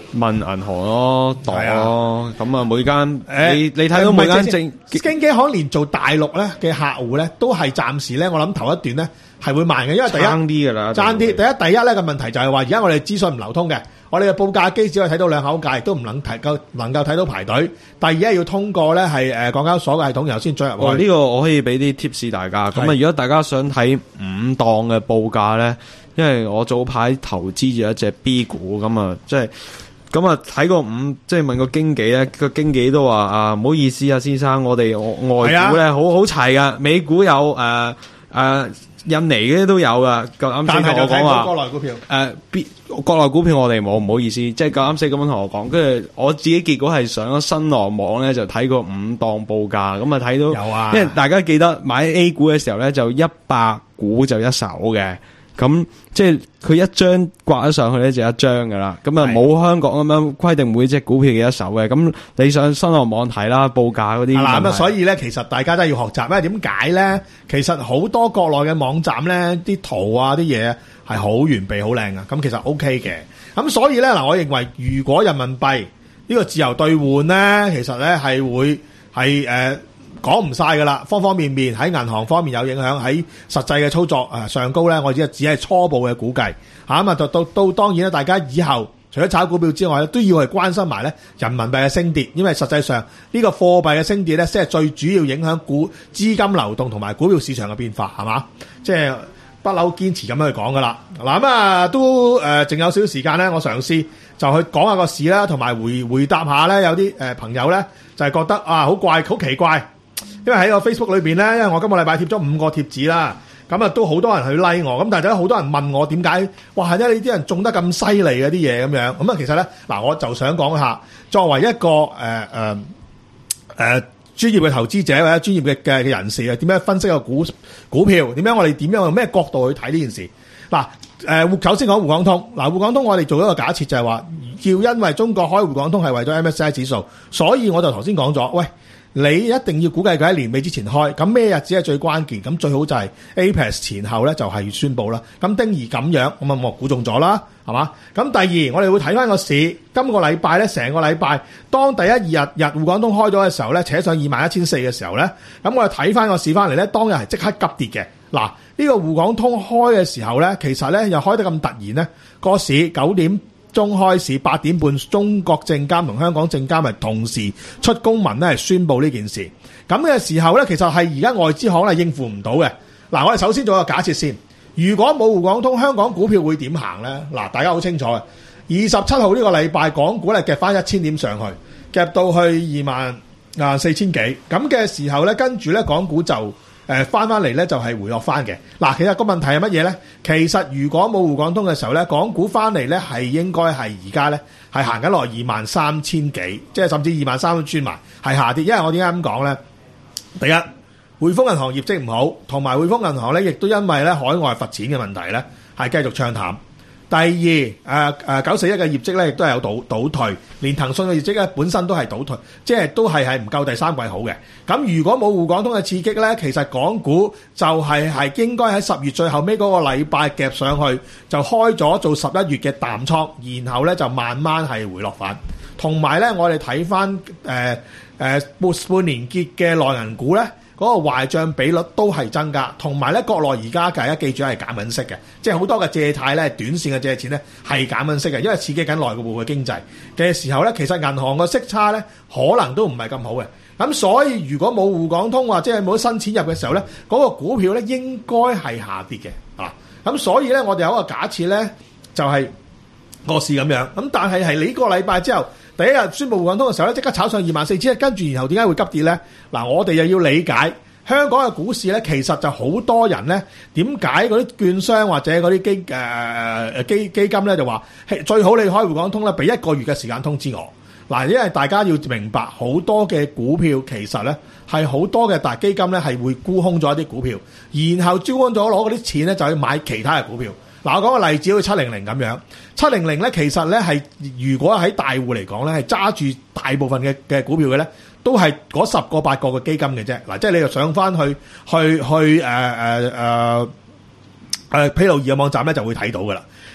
[SPEAKER 4] 問銀行咯，度咯，咁啊每間
[SPEAKER 2] 誒
[SPEAKER 4] 你你睇到每間證
[SPEAKER 2] 經紀行連做大陸咧嘅客戶咧，都係暫時咧，我諗頭一段咧係會慢嘅，因為第一
[SPEAKER 4] 爭啲㗎啦，
[SPEAKER 2] 爭啲。第一第一咧個問題就係話，而家我哋資訊唔流通嘅，我哋嘅報價機只可以睇到兩口價，亦都唔能提夠能夠睇到排隊。第二咧要通過咧係誒港交所嘅系統，然後先進入去。
[SPEAKER 4] 哦，呢個我可以俾啲 tips 大家。咁啊，如果大家想睇五檔嘅報價咧，因為我早排投資咗一隻 B 股，咁啊，即係。咁啊，睇個五，即係問個經紀咧，個經紀都話啊，唔好意思啊，先生，我哋外股咧好好齊噶，美股有誒誒、呃呃、印尼嗰啲都有噶，咁啱先同我講話，
[SPEAKER 2] 國內股票
[SPEAKER 4] 誒 B 國內股票我哋冇，唔好意思，即係咁啱先咁樣同我講，跟住我自己結果係上咗新浪網咧，就睇個五檔報價，咁啊睇到，有啊，因為大家記得買 A 股嘅時候咧，就一百股就一手嘅。咁即係佢一張掛咗上去咧就一張噶啦，咁啊冇香港咁樣規定每隻股票嘅一手嘅，咁你上新浪網睇啦，報價嗰啲。
[SPEAKER 2] 嗱咁啊，所以咧其實大家都係要學習，因為點解咧？其實好多國內嘅網站咧，啲圖啊啲嘢係好完備、好靚啊，咁其實 O K 嘅。咁所以咧嗱，我認為如果人民幣呢個自由兌換咧，其實咧係會係誒。講唔晒噶啦，方方面面喺銀行方面有影響，喺實際嘅操作誒上高咧，我只係只係初步嘅估計嚇咁啊，到到到當然啦，大家以後除咗炒股票之外咧，都要係關心埋咧人民幣嘅升跌，因為實際上呢個貨幣嘅升跌咧，先係最主要影響股資金流動同埋股票市場嘅變化，係嘛？即係不嬲堅持咁樣去講噶啦。嗱咁啊，都誒淨有少少時間咧，我嘗試就去講下個市啦，同埋回回答下咧有啲誒朋友咧就係覺得啊好怪好奇怪。因為喺個 Facebook 裏邊咧，因為我今個禮拜貼咗五個貼紙啦，咁啊都好多人去 like 我，咁但係都好多人問我點解，哇！係咧你啲人種得咁犀利嘅啲嘢咁樣，咁啊其實咧嗱，我就想講下，作為一個誒誒誒專業嘅投資者或者專業嘅嘅嘅人士啊，點樣分析個股股票？點樣我哋點樣用咩角度去睇呢件事？嗱誒，首先講滬港通，嗱滬港通我哋做一個假設就係話，要因為中國開滬港通係為咗 M S C I 指數，所以我就頭先講咗，喂。你一定要估計佢喺年尾之前開，咁咩日子係最關鍵？咁最好就係 A P E C 前後咧就係宣佈啦。咁丁兒咁樣，咁啊我估中咗啦，係嘛？咁第二，我哋會睇翻個市，今個禮拜咧成個禮拜，當第一二日日滬港通開咗嘅時候咧，扯上二萬一千四嘅時候咧，咁我哋睇翻個市翻嚟咧，當日係即刻急跌嘅。嗱，呢個滬港通開嘅時候咧，其實咧又開得咁突然咧，個市九點中開市八點半，中國證監同香港證監係同時出公文咧，係宣布呢件事。咁嘅時候咧，其實係而家外資行係應付唔到嘅。嗱，我哋首先做一個假設先。如果冇滬港通，香港股票會點行咧？嗱，大家好清楚嘅。二十七號呢個禮拜，港股咧夾翻一千點上去，夾到去二萬啊四千幾。咁嘅時候咧，跟住咧港股就誒翻翻嚟咧就係回落翻嘅。嗱，其實個問題係乜嘢咧？其實如果冇滬港通嘅時候咧，港股翻嚟咧係應該係而家咧係行緊落二萬三千幾，即係甚至二萬三都穿埋，係下跌。因為我點解咁講咧？第一，匯豐銀行業績唔好，同埋匯豐銀行咧亦都因為咧海外罰錢嘅問題咧係繼續唱淡。第二，誒誒九四一嘅業績咧亦都係有倒倒退，連騰訊嘅業績咧本身都係倒退，即係都係係唔夠第三季好嘅。咁如果冇滬港通嘅刺激咧，其實港股就係係應該喺十月最後尾嗰個禮拜夾上去，就開咗做十一月嘅淡倉，然後咧就慢慢係回落返。同埋咧，我哋睇翻誒誒半半年結嘅內銀股咧。嗰個壞帳比率都係增加，同埋咧國內而家大家記住係減緊息嘅，即係好多嘅借貸咧短線嘅借錢咧係減緊息嘅，因為刺激緊內部嘅經濟嘅時候咧，其實銀行個息差咧可能都唔係咁好嘅。咁所以如果冇滬港通或者係冇新錢入嘅時候咧，嗰、那個股票咧應該係下跌嘅啊。咁所以咧，我哋有一個假設咧，就係、是、個市咁樣。咁但係係呢個禮拜之後。第一日宣布滬港通嘅時候咧，即刻炒上二萬四千，跟住然後點解會急跌咧？嗱，我哋又要理解香港嘅股市咧，其實就好多人咧，點解嗰啲券商或者嗰啲基誒誒基基金咧就話最好你開滬港通咧，俾一個月嘅時間通知我。嗱，因為大家要明白好多嘅股票其實咧係好多嘅大基金咧係會沽空咗一啲股票，然後招安咗攞嗰啲錢咧就去買其他嘅股票。嗱，我講個例子好似七零零咁樣，七零零咧其實咧係如果喺大戶嚟講咧係揸住大部分嘅嘅股票嘅咧，都係嗰十個八個嘅基金嘅啫。嗱，即係你又上翻去去去誒誒誒誒披露易嘅網站咧就會睇到噶啦。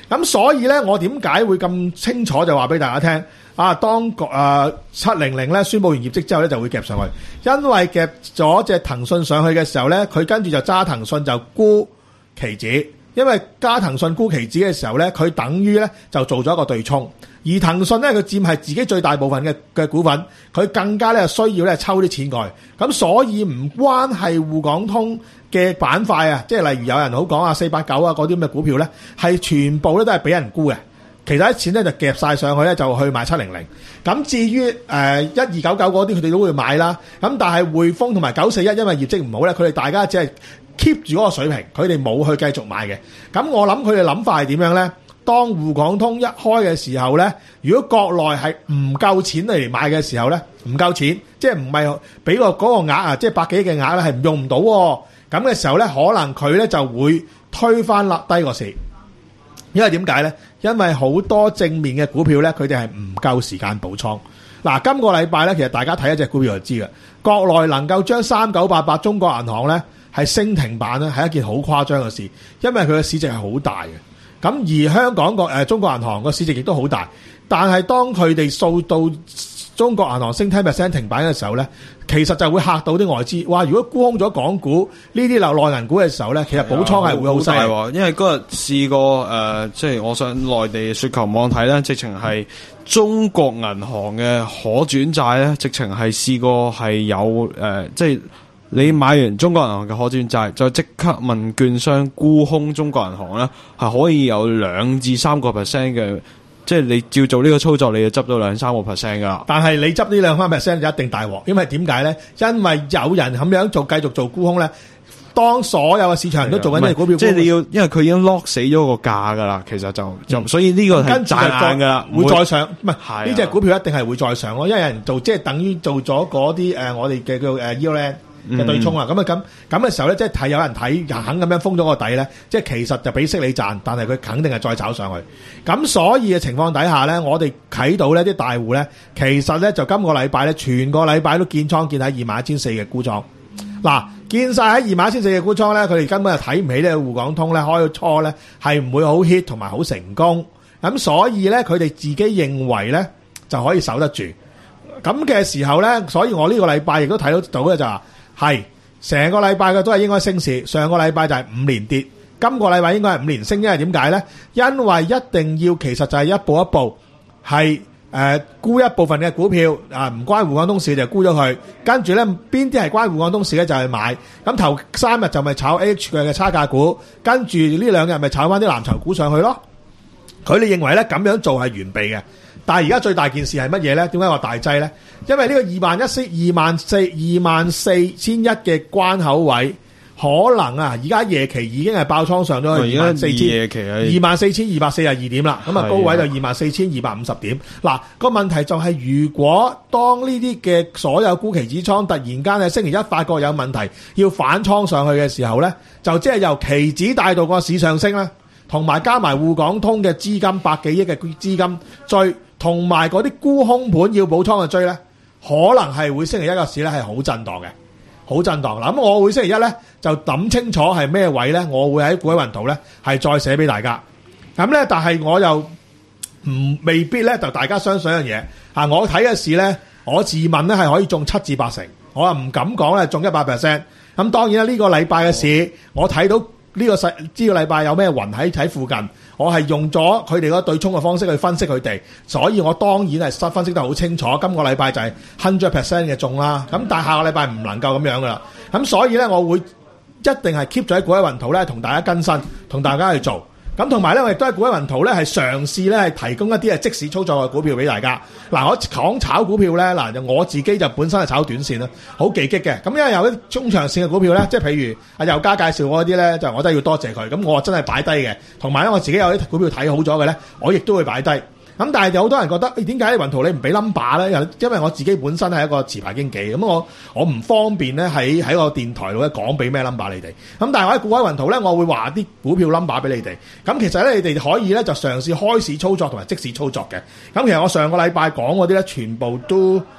[SPEAKER 2] 咁所以咧，我點解會咁清楚就話俾大家聽？啊，當個誒七零零咧宣佈完業績之後咧，就會夾上去，因為夾咗隻騰訊上去嘅時候咧，佢跟住就揸騰訊就沽期指。因為加騰訊沽期指嘅時候咧，佢等於咧就做咗一個對沖，而騰訊咧佢佔係自己最大部分嘅嘅股份，佢更加咧需要咧抽啲錢過去，咁所以唔關係滬港通嘅板塊啊，即係例如有人好講啊四八九啊嗰啲咁嘅股票咧，係全部咧都係俾人沽嘅，其他啲錢咧就夾晒上去咧就去買七零零，咁至於誒一二九九嗰啲佢哋都會買啦，咁但係匯豐同埋九四一因為業績唔好咧，佢哋大家只係keep 住嗰個水平，佢哋冇去繼續買嘅。咁我諗佢哋諗法係點樣呢？當滬港通一開嘅時候呢，如果國內係唔夠錢嚟買嘅時候呢，唔夠錢，即係唔係俾個嗰個額啊，即係百幾億嘅額咧係唔用唔到喎。咁嘅時候呢，可能佢呢就會推翻落低個市。因為點解呢？因為好多正面嘅股票呢，佢哋係唔夠時間補倉。嗱，今個禮拜呢，其實大家睇一隻股票就知嘅，國內能夠將三九八八中國銀行呢係升停板咧，係一件好誇張嘅事，因為佢嘅市值係好大嘅。咁而香港個誒、呃、中國銀行個市值亦都好大，但係當佢哋掃到中國銀行升十 percent 停板嘅時候咧，其實就會嚇到啲外資。哇！如果沽空咗港股呢啲流內銀股嘅時候咧，其實補倉係會好犀利喎。
[SPEAKER 4] 因為嗰日試過誒、呃，即係我上內地雪球網睇咧，直情係中國銀行嘅可轉債咧，直情係試過係有誒、呃，即係。你買完中國銀行嘅可轉債，就即刻問券商沽空中國銀行咧，係可以有兩至三個 percent 嘅，即係你照做呢個操作，你就執到兩三個 percent 噶啦。
[SPEAKER 2] 但係你執呢兩三 percent 就一定大鑊，因為點解咧？因為有人咁樣做，繼續做沽空咧。當所有嘅市場人都做緊呢隻股票，
[SPEAKER 4] 即係你要，因為佢已經 lock 死咗個價噶啦，其實就就、嗯、所以呢個係賺硬噶啦，
[SPEAKER 2] 會再上，唔係呢隻股票一定係會再上咯，因為有人做，即係等於做咗嗰啲誒，我哋嘅叫誒 E O N。嘅對沖啊，咁啊咁咁嘅時候咧，即係睇有人睇肯咁樣封咗個底咧，即係其實就俾息你賺，但係佢肯定係再炒上去。咁所以嘅情況底下咧，我哋睇到呢啲大戶咧，其實咧就今個禮拜咧，全個禮拜都建倉建喺二萬一千四嘅沽倉。嗱，建晒喺二萬一千四嘅沽倉咧，佢哋根本就睇唔起呢個滬港通咧，開初咧係唔會好 hit 同埋好成功。咁所以咧，佢哋自己認為咧就可以守得住。咁嘅時候咧，所以我呢個禮拜亦都睇到到嘅就係。係成個禮拜嘅都係應該升市，上個禮拜就係五連跌，今個禮拜應該係五連升，因為點解呢？因為一定要其實就係一步一步係誒沽一部分嘅股票啊，唔關滬港通事就沽咗佢，跟住呢邊啲係關滬港通事咧就係買，咁頭三日就咪炒 A H 嘅差價股，跟住呢兩日咪炒翻啲藍籌股上去咯。佢哋認為呢咁樣做係完備嘅。但係而家最大件事係乜嘢咧？點解話大劑咧？因為呢個二萬一四、二萬四、二萬四千一嘅關口位，可能啊，而家夜期已經係爆倉上咗二萬四千，
[SPEAKER 4] 夜期
[SPEAKER 2] 二萬四千二百四十二點啦。咁啊，高位就二萬四千二百五十點。嗱，個問題就係，如果當呢啲嘅所有沽期指倉突然間喺星期一發覺有問題，要反倉上去嘅時候咧，就即係由期指帶到個市上升啦，同埋加埋滬港通嘅資金百幾億嘅資金追。同埋嗰啲沽空盤要補倉嘅追咧，可能係會星期一個市咧係好震盪嘅，好震盪。嗱，咁我會星期一咧就諗清楚係咩位咧，我會喺股海雲圖咧係再寫俾大家。咁咧，但係我又唔未必咧就大家相信一樣嘢啊！我睇嘅市咧，我自問咧係可以中七至八成，我又唔敢講咧中一百 percent。咁當然啦，呢個禮拜嘅市，我睇到呢個世呢個禮拜有咩雲喺喺附近。我係用咗佢哋嗰對沖嘅方式去分析佢哋，所以我當然係分析得好清楚。今個禮拜就係hundred percent嘅中啦，咁但係下個禮拜唔能夠咁樣噶啦。咁所以咧，我會一定係 keep 咗喺股海雲圖咧，同大家更新，同大家去做。咁同埋咧，我亦都喺股海雲圖咧係嘗試咧係提供一啲係即時操作嘅股票俾大家。嗱，我講炒股票咧，嗱就我自己就本身係炒短線啦，好技擊嘅。咁因為有啲中長線嘅股票咧，即係譬如阿佑嘉介紹嗰啲咧，就我都要多謝佢。咁我真係擺低嘅。同埋咧，我自己有啲股票睇好咗嘅咧，我亦都會擺低。咁但係有好多人覺得，誒點解雲圖你唔俾 number 咧？因為我自己本身係一個持牌經紀，咁我我唔方便咧喺喺個電台度咧講俾咩 number 你哋。咁但係我喺股海雲圖咧，我會話啲股票 number 俾你哋。咁其實咧，你哋可以咧就嘗試開市操作同埋即時操作嘅。咁其實我上個禮拜講嗰啲咧，全部都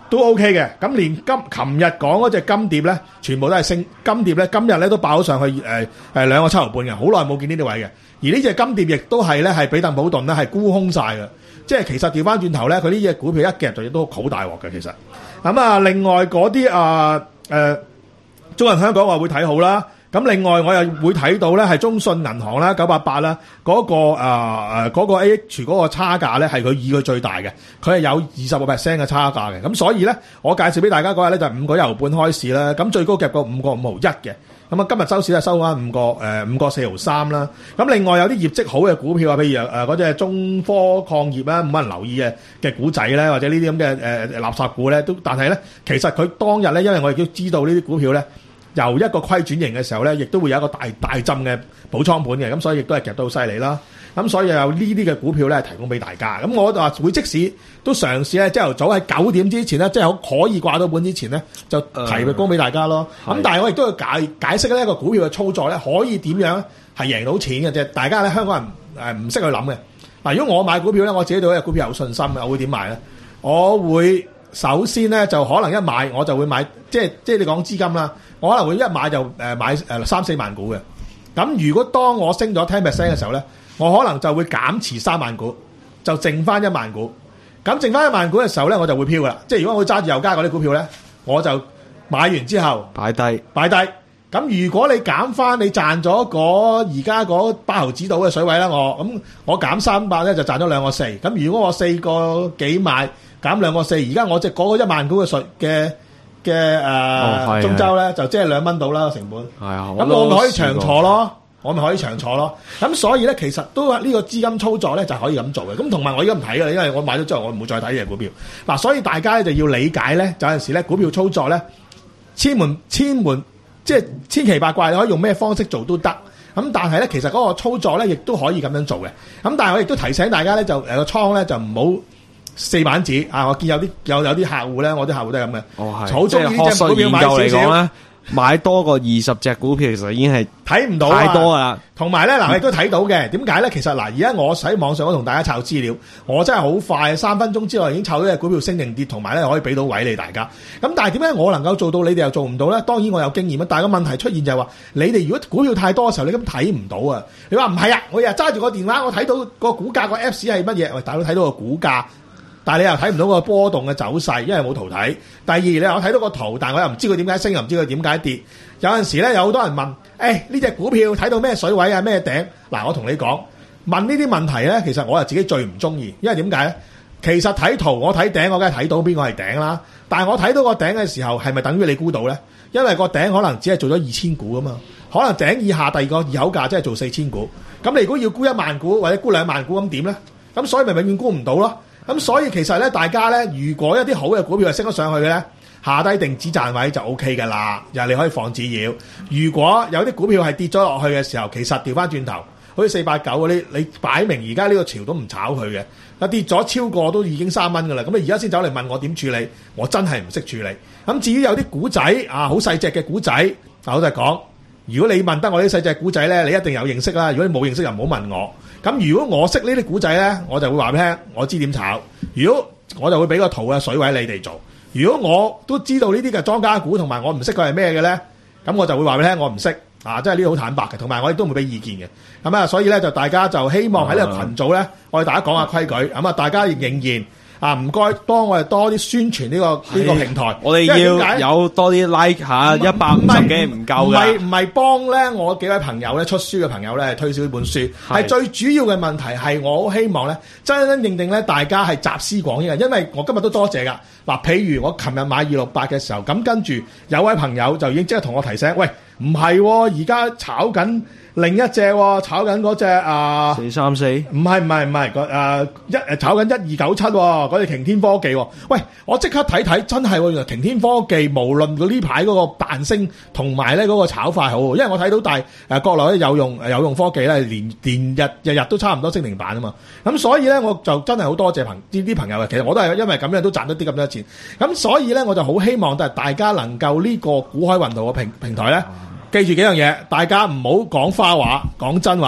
[SPEAKER 2] 都 OK 嘅。咁連今琴日講嗰隻金蝶咧，全部都係升金蝶咧，今日咧都爆咗上去誒誒兩個七毫半嘅，好耐冇見呢啲位嘅。而呢隻金蝶亦都係咧係比鄧普頓咧係沽空晒嘅，即係其實調翻轉頭咧，佢呢隻股票一夾就都好大鑊嘅其實。咁啊，另外嗰啲啊誒中銀香港我會睇好啦。咁另外我又會睇到咧係中信銀行啦九八八啦嗰個誒誒嗰個 A H 嗰個差價咧係佢以佢最大嘅，佢係有二十個 percent 嘅差價嘅。咁所以咧我介紹俾大家嗰日咧就係五個一毫半開市啦，咁最高夾過五個五毫一嘅。咁啊今日收市咧收翻五個誒五個四毫三啦。咁另外有啲業績好嘅股票啊，譬如誒嗰隻中科礦業啦，冇乜人留意嘅嘅股仔咧，或者呢啲咁嘅誒垃圾股咧，都但係咧其實佢當日咧，因為我亦都知道呢啲股票咧。由一個虧轉型嘅時候咧，亦都會有一個大大浸嘅補倉盤嘅，咁所以亦都係夾到好犀利啦。咁所以有呢啲嘅股票咧，提供俾大家。咁我就話會即使都嘗試咧，朝頭早喺九點之前咧，即係可以掛到本之前咧，就提供俾大家咯。咁、呃、但係我亦都要解解釋呢一個股票嘅操作咧，可以點樣係贏到錢嘅啫。大家咧香港人誒唔識去諗嘅。嗱，如果我買股票咧，我自己對呢個股票有信心嘅，我會點買咧？我會首先咧就可能一買我就會買，即係即係你講資金啦。我可能會一買就誒買誒三四萬股嘅，咁如果當我升咗十 percent 嘅時候咧，我可能就會減持三萬股，就剩翻一萬股。咁剩翻一萬股嘅時候咧，我就會飄噶啦。即係如果我揸住油加嗰啲股票咧，我就買完之後
[SPEAKER 4] 擺低
[SPEAKER 2] 擺低。咁如果你減翻你賺咗嗰而家嗰八毫子到嘅水位啦，我咁我減三百咧就賺咗兩個四。咁如果我四個幾買減兩個四，而家我即係嗰個一萬股嘅稅嘅。嘅誒、呃哦、中州咧就即係兩蚊到啦成本，係啊，咁我咪可以長坐咯，我咪可以長坐咯。咁所以咧，其實都呢個資金操作咧就可以咁做嘅。咁同埋我而家唔睇嘅，因為我買咗之後我唔會再睇呢隻股票。嗱，所以大家咧就要理解咧，有陣時咧股票操作咧千門千門即係千奇百怪，你可以用咩方式做都得。咁但係咧，其實嗰個操作咧亦都可以咁樣做嘅。咁但係我亦都提醒大家咧，就誒個倉咧就唔好四板紙啊！我見有啲有有啲客戶咧，我啲客戶都係咁嘅。哦，係。好中意呢隻股票買少少，
[SPEAKER 4] 買多過二十隻股票，其實已經係
[SPEAKER 2] 睇唔到
[SPEAKER 4] 太多噶啦。
[SPEAKER 2] 同埋咧，嗱，我亦都睇到嘅。點解咧？其實嗱，而家我喺網上我同大家抄資料，我真係好快，三分鐘之內已經抄到隻股票升定跌，同埋咧可以俾到位你大家。咁但係點解我能夠做到，你哋又做唔到咧？當然我有經驗啊，但係個問題出現就係話，你哋如果股票太多嘅時候，你根本睇唔到啊！你話唔係啊？我日揸住個電話，我睇到個股價個 Apps 係乜嘢？喂，大佬睇到個股價。但係你又睇唔到個波動嘅走勢，因為冇圖睇。第二，你又睇到個圖，但係我又唔知佢點解升，又唔知佢點解跌。有陣時咧，有好多人問：誒呢隻股票睇到咩水位啊，咩頂？嗱，我同你講，問呢啲問題咧，其實我係自己最唔中意，因為點解咧？其實睇圖，我睇頂，我梗係睇到邊個係頂啦。但係我睇到個頂嘅時候，係咪等於你估到咧？因為個頂可能只係做咗二千股啊嘛，可能頂以下第二個二口價即係做四千股。咁你如果要估一萬股或者估兩萬股咁點咧？咁所以咪永遠估唔到咯。咁所以其實咧，大家咧，如果一啲好嘅股票係升咗上去嘅咧，下低定止賺位就 O K 㗎啦，又你可以放止蝕。如果有啲股票係跌咗落去嘅時候，其實調翻轉頭，好似四八九嗰啲，你擺明而家呢個潮都唔炒佢嘅，啊跌咗超過都已經三蚊㗎啦。咁你而家先走嚟問我點處理，我真係唔識處理。咁至於有啲股仔啊，好細隻嘅股仔，嗱我就講，如果你問得我啲細隻股仔咧，你一定有認識啦。如果你冇認識，就唔好問我。咁如果我識呢啲股仔咧，我就會話俾你聽，我知點炒。如果我就會俾個圖嘅水位你哋做。如果我都知道呢啲嘅莊家股同埋我唔識佢係咩嘅咧，咁我就會話俾你聽，我唔識啊，即係呢啲好坦白嘅，同埋我亦都唔會俾意見嘅。咁啊，所以咧就大家就希望喺呢個群組咧，我哋大家講下規矩。咁啊，大家仍然。啊，唔該，幫我哋多啲宣傳呢、呢個呢、呢個平台。
[SPEAKER 4] 我哋要有多啲 like 下，一百五十幾唔夠㗎。唔係
[SPEAKER 2] 唔係幫咧，我幾位朋友咧出書嘅朋友咧推銷呢本書，係最主要嘅問題係我好希望咧真真正正咧大家係集思廣益嘅，因為我今日都多謝㗎。嗱，譬如我琴日買二六八嘅時候，咁跟住有位朋友就已經即刻同我提醒，喂，唔係而家炒緊。另一隻炒緊嗰隻啊，
[SPEAKER 4] 四三四，
[SPEAKER 2] 唔係唔係唔係，誒一誒炒緊一二九七嗰隻擎天科技。喂，我即刻睇睇，真係原來擎天科技無論佢呢排嗰個彈升同埋咧嗰個炒法好，因為我睇到大誒國內咧有用有用科技咧，連連日日日都差唔多升停板啊嘛。咁所以咧我就真係好多謝朋呢啲朋友嘅，其實我都係因為咁樣都賺咗啲咁多錢。咁所以咧我就好希望都係大家能夠呢個股海雲圖嘅平平台咧。記住幾樣嘢，大家唔好講花話，講真話。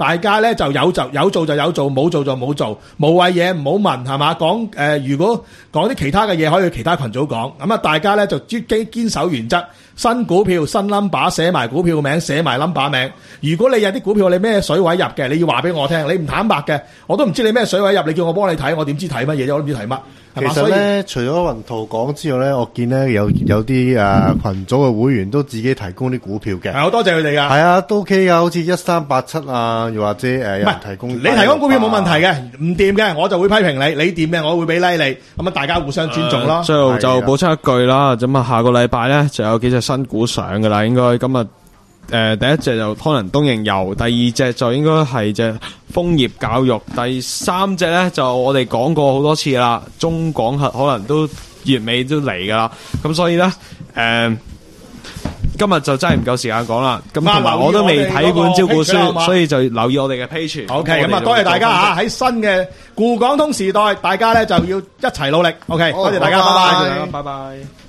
[SPEAKER 2] 大家咧就有就有做就有做，冇做就冇做，無謂嘢唔好問係嘛？講誒、呃，如果講啲其他嘅嘢，可以去其他群組講。咁啊，大家咧就堅堅守原則，新股票新 number 寫埋股票名，寫埋 number 名。如果你有啲股票你咩水位入嘅，你要話俾我聽。你唔坦白嘅，我都唔知你咩水位入。你叫我幫你睇，我點知睇乜嘢啫？我都唔知睇乜。
[SPEAKER 3] 其實咧，除咗雲圖講之外咧，我見咧有有啲誒、呃、群組嘅會員都自己提供啲股票嘅。
[SPEAKER 2] 係好多謝佢哋噶。
[SPEAKER 3] 係啊，都 OK 噶，好似一三八七啊，又或者誒、呃、有人提供。
[SPEAKER 2] 你提供股票冇問題嘅，唔掂嘅我就會批評你，你掂嘅我會俾 like 你。咁啊，大家互相尊重咯。
[SPEAKER 4] 呃、最後就補充一句啦，咁啊，下個禮拜咧就有幾隻新股上噶啦，應該今日。誒、呃，第一隻就可能東瀛遊，第二隻就應該係隻楓葉教育，第三隻咧就我哋講過好多次啦，中廣核可能都月尾都嚟噶啦，咁所以咧誒、呃，今日就真係唔夠時間講啦，咁同埋我都未睇本招股書，所以就留意我哋嘅 page。
[SPEAKER 2] OK， 咁啊，多謝大家吓，喺新嘅滬港通時代，大家咧就要一齊努力。OK，多謝大家，拜拜，
[SPEAKER 4] 拜拜。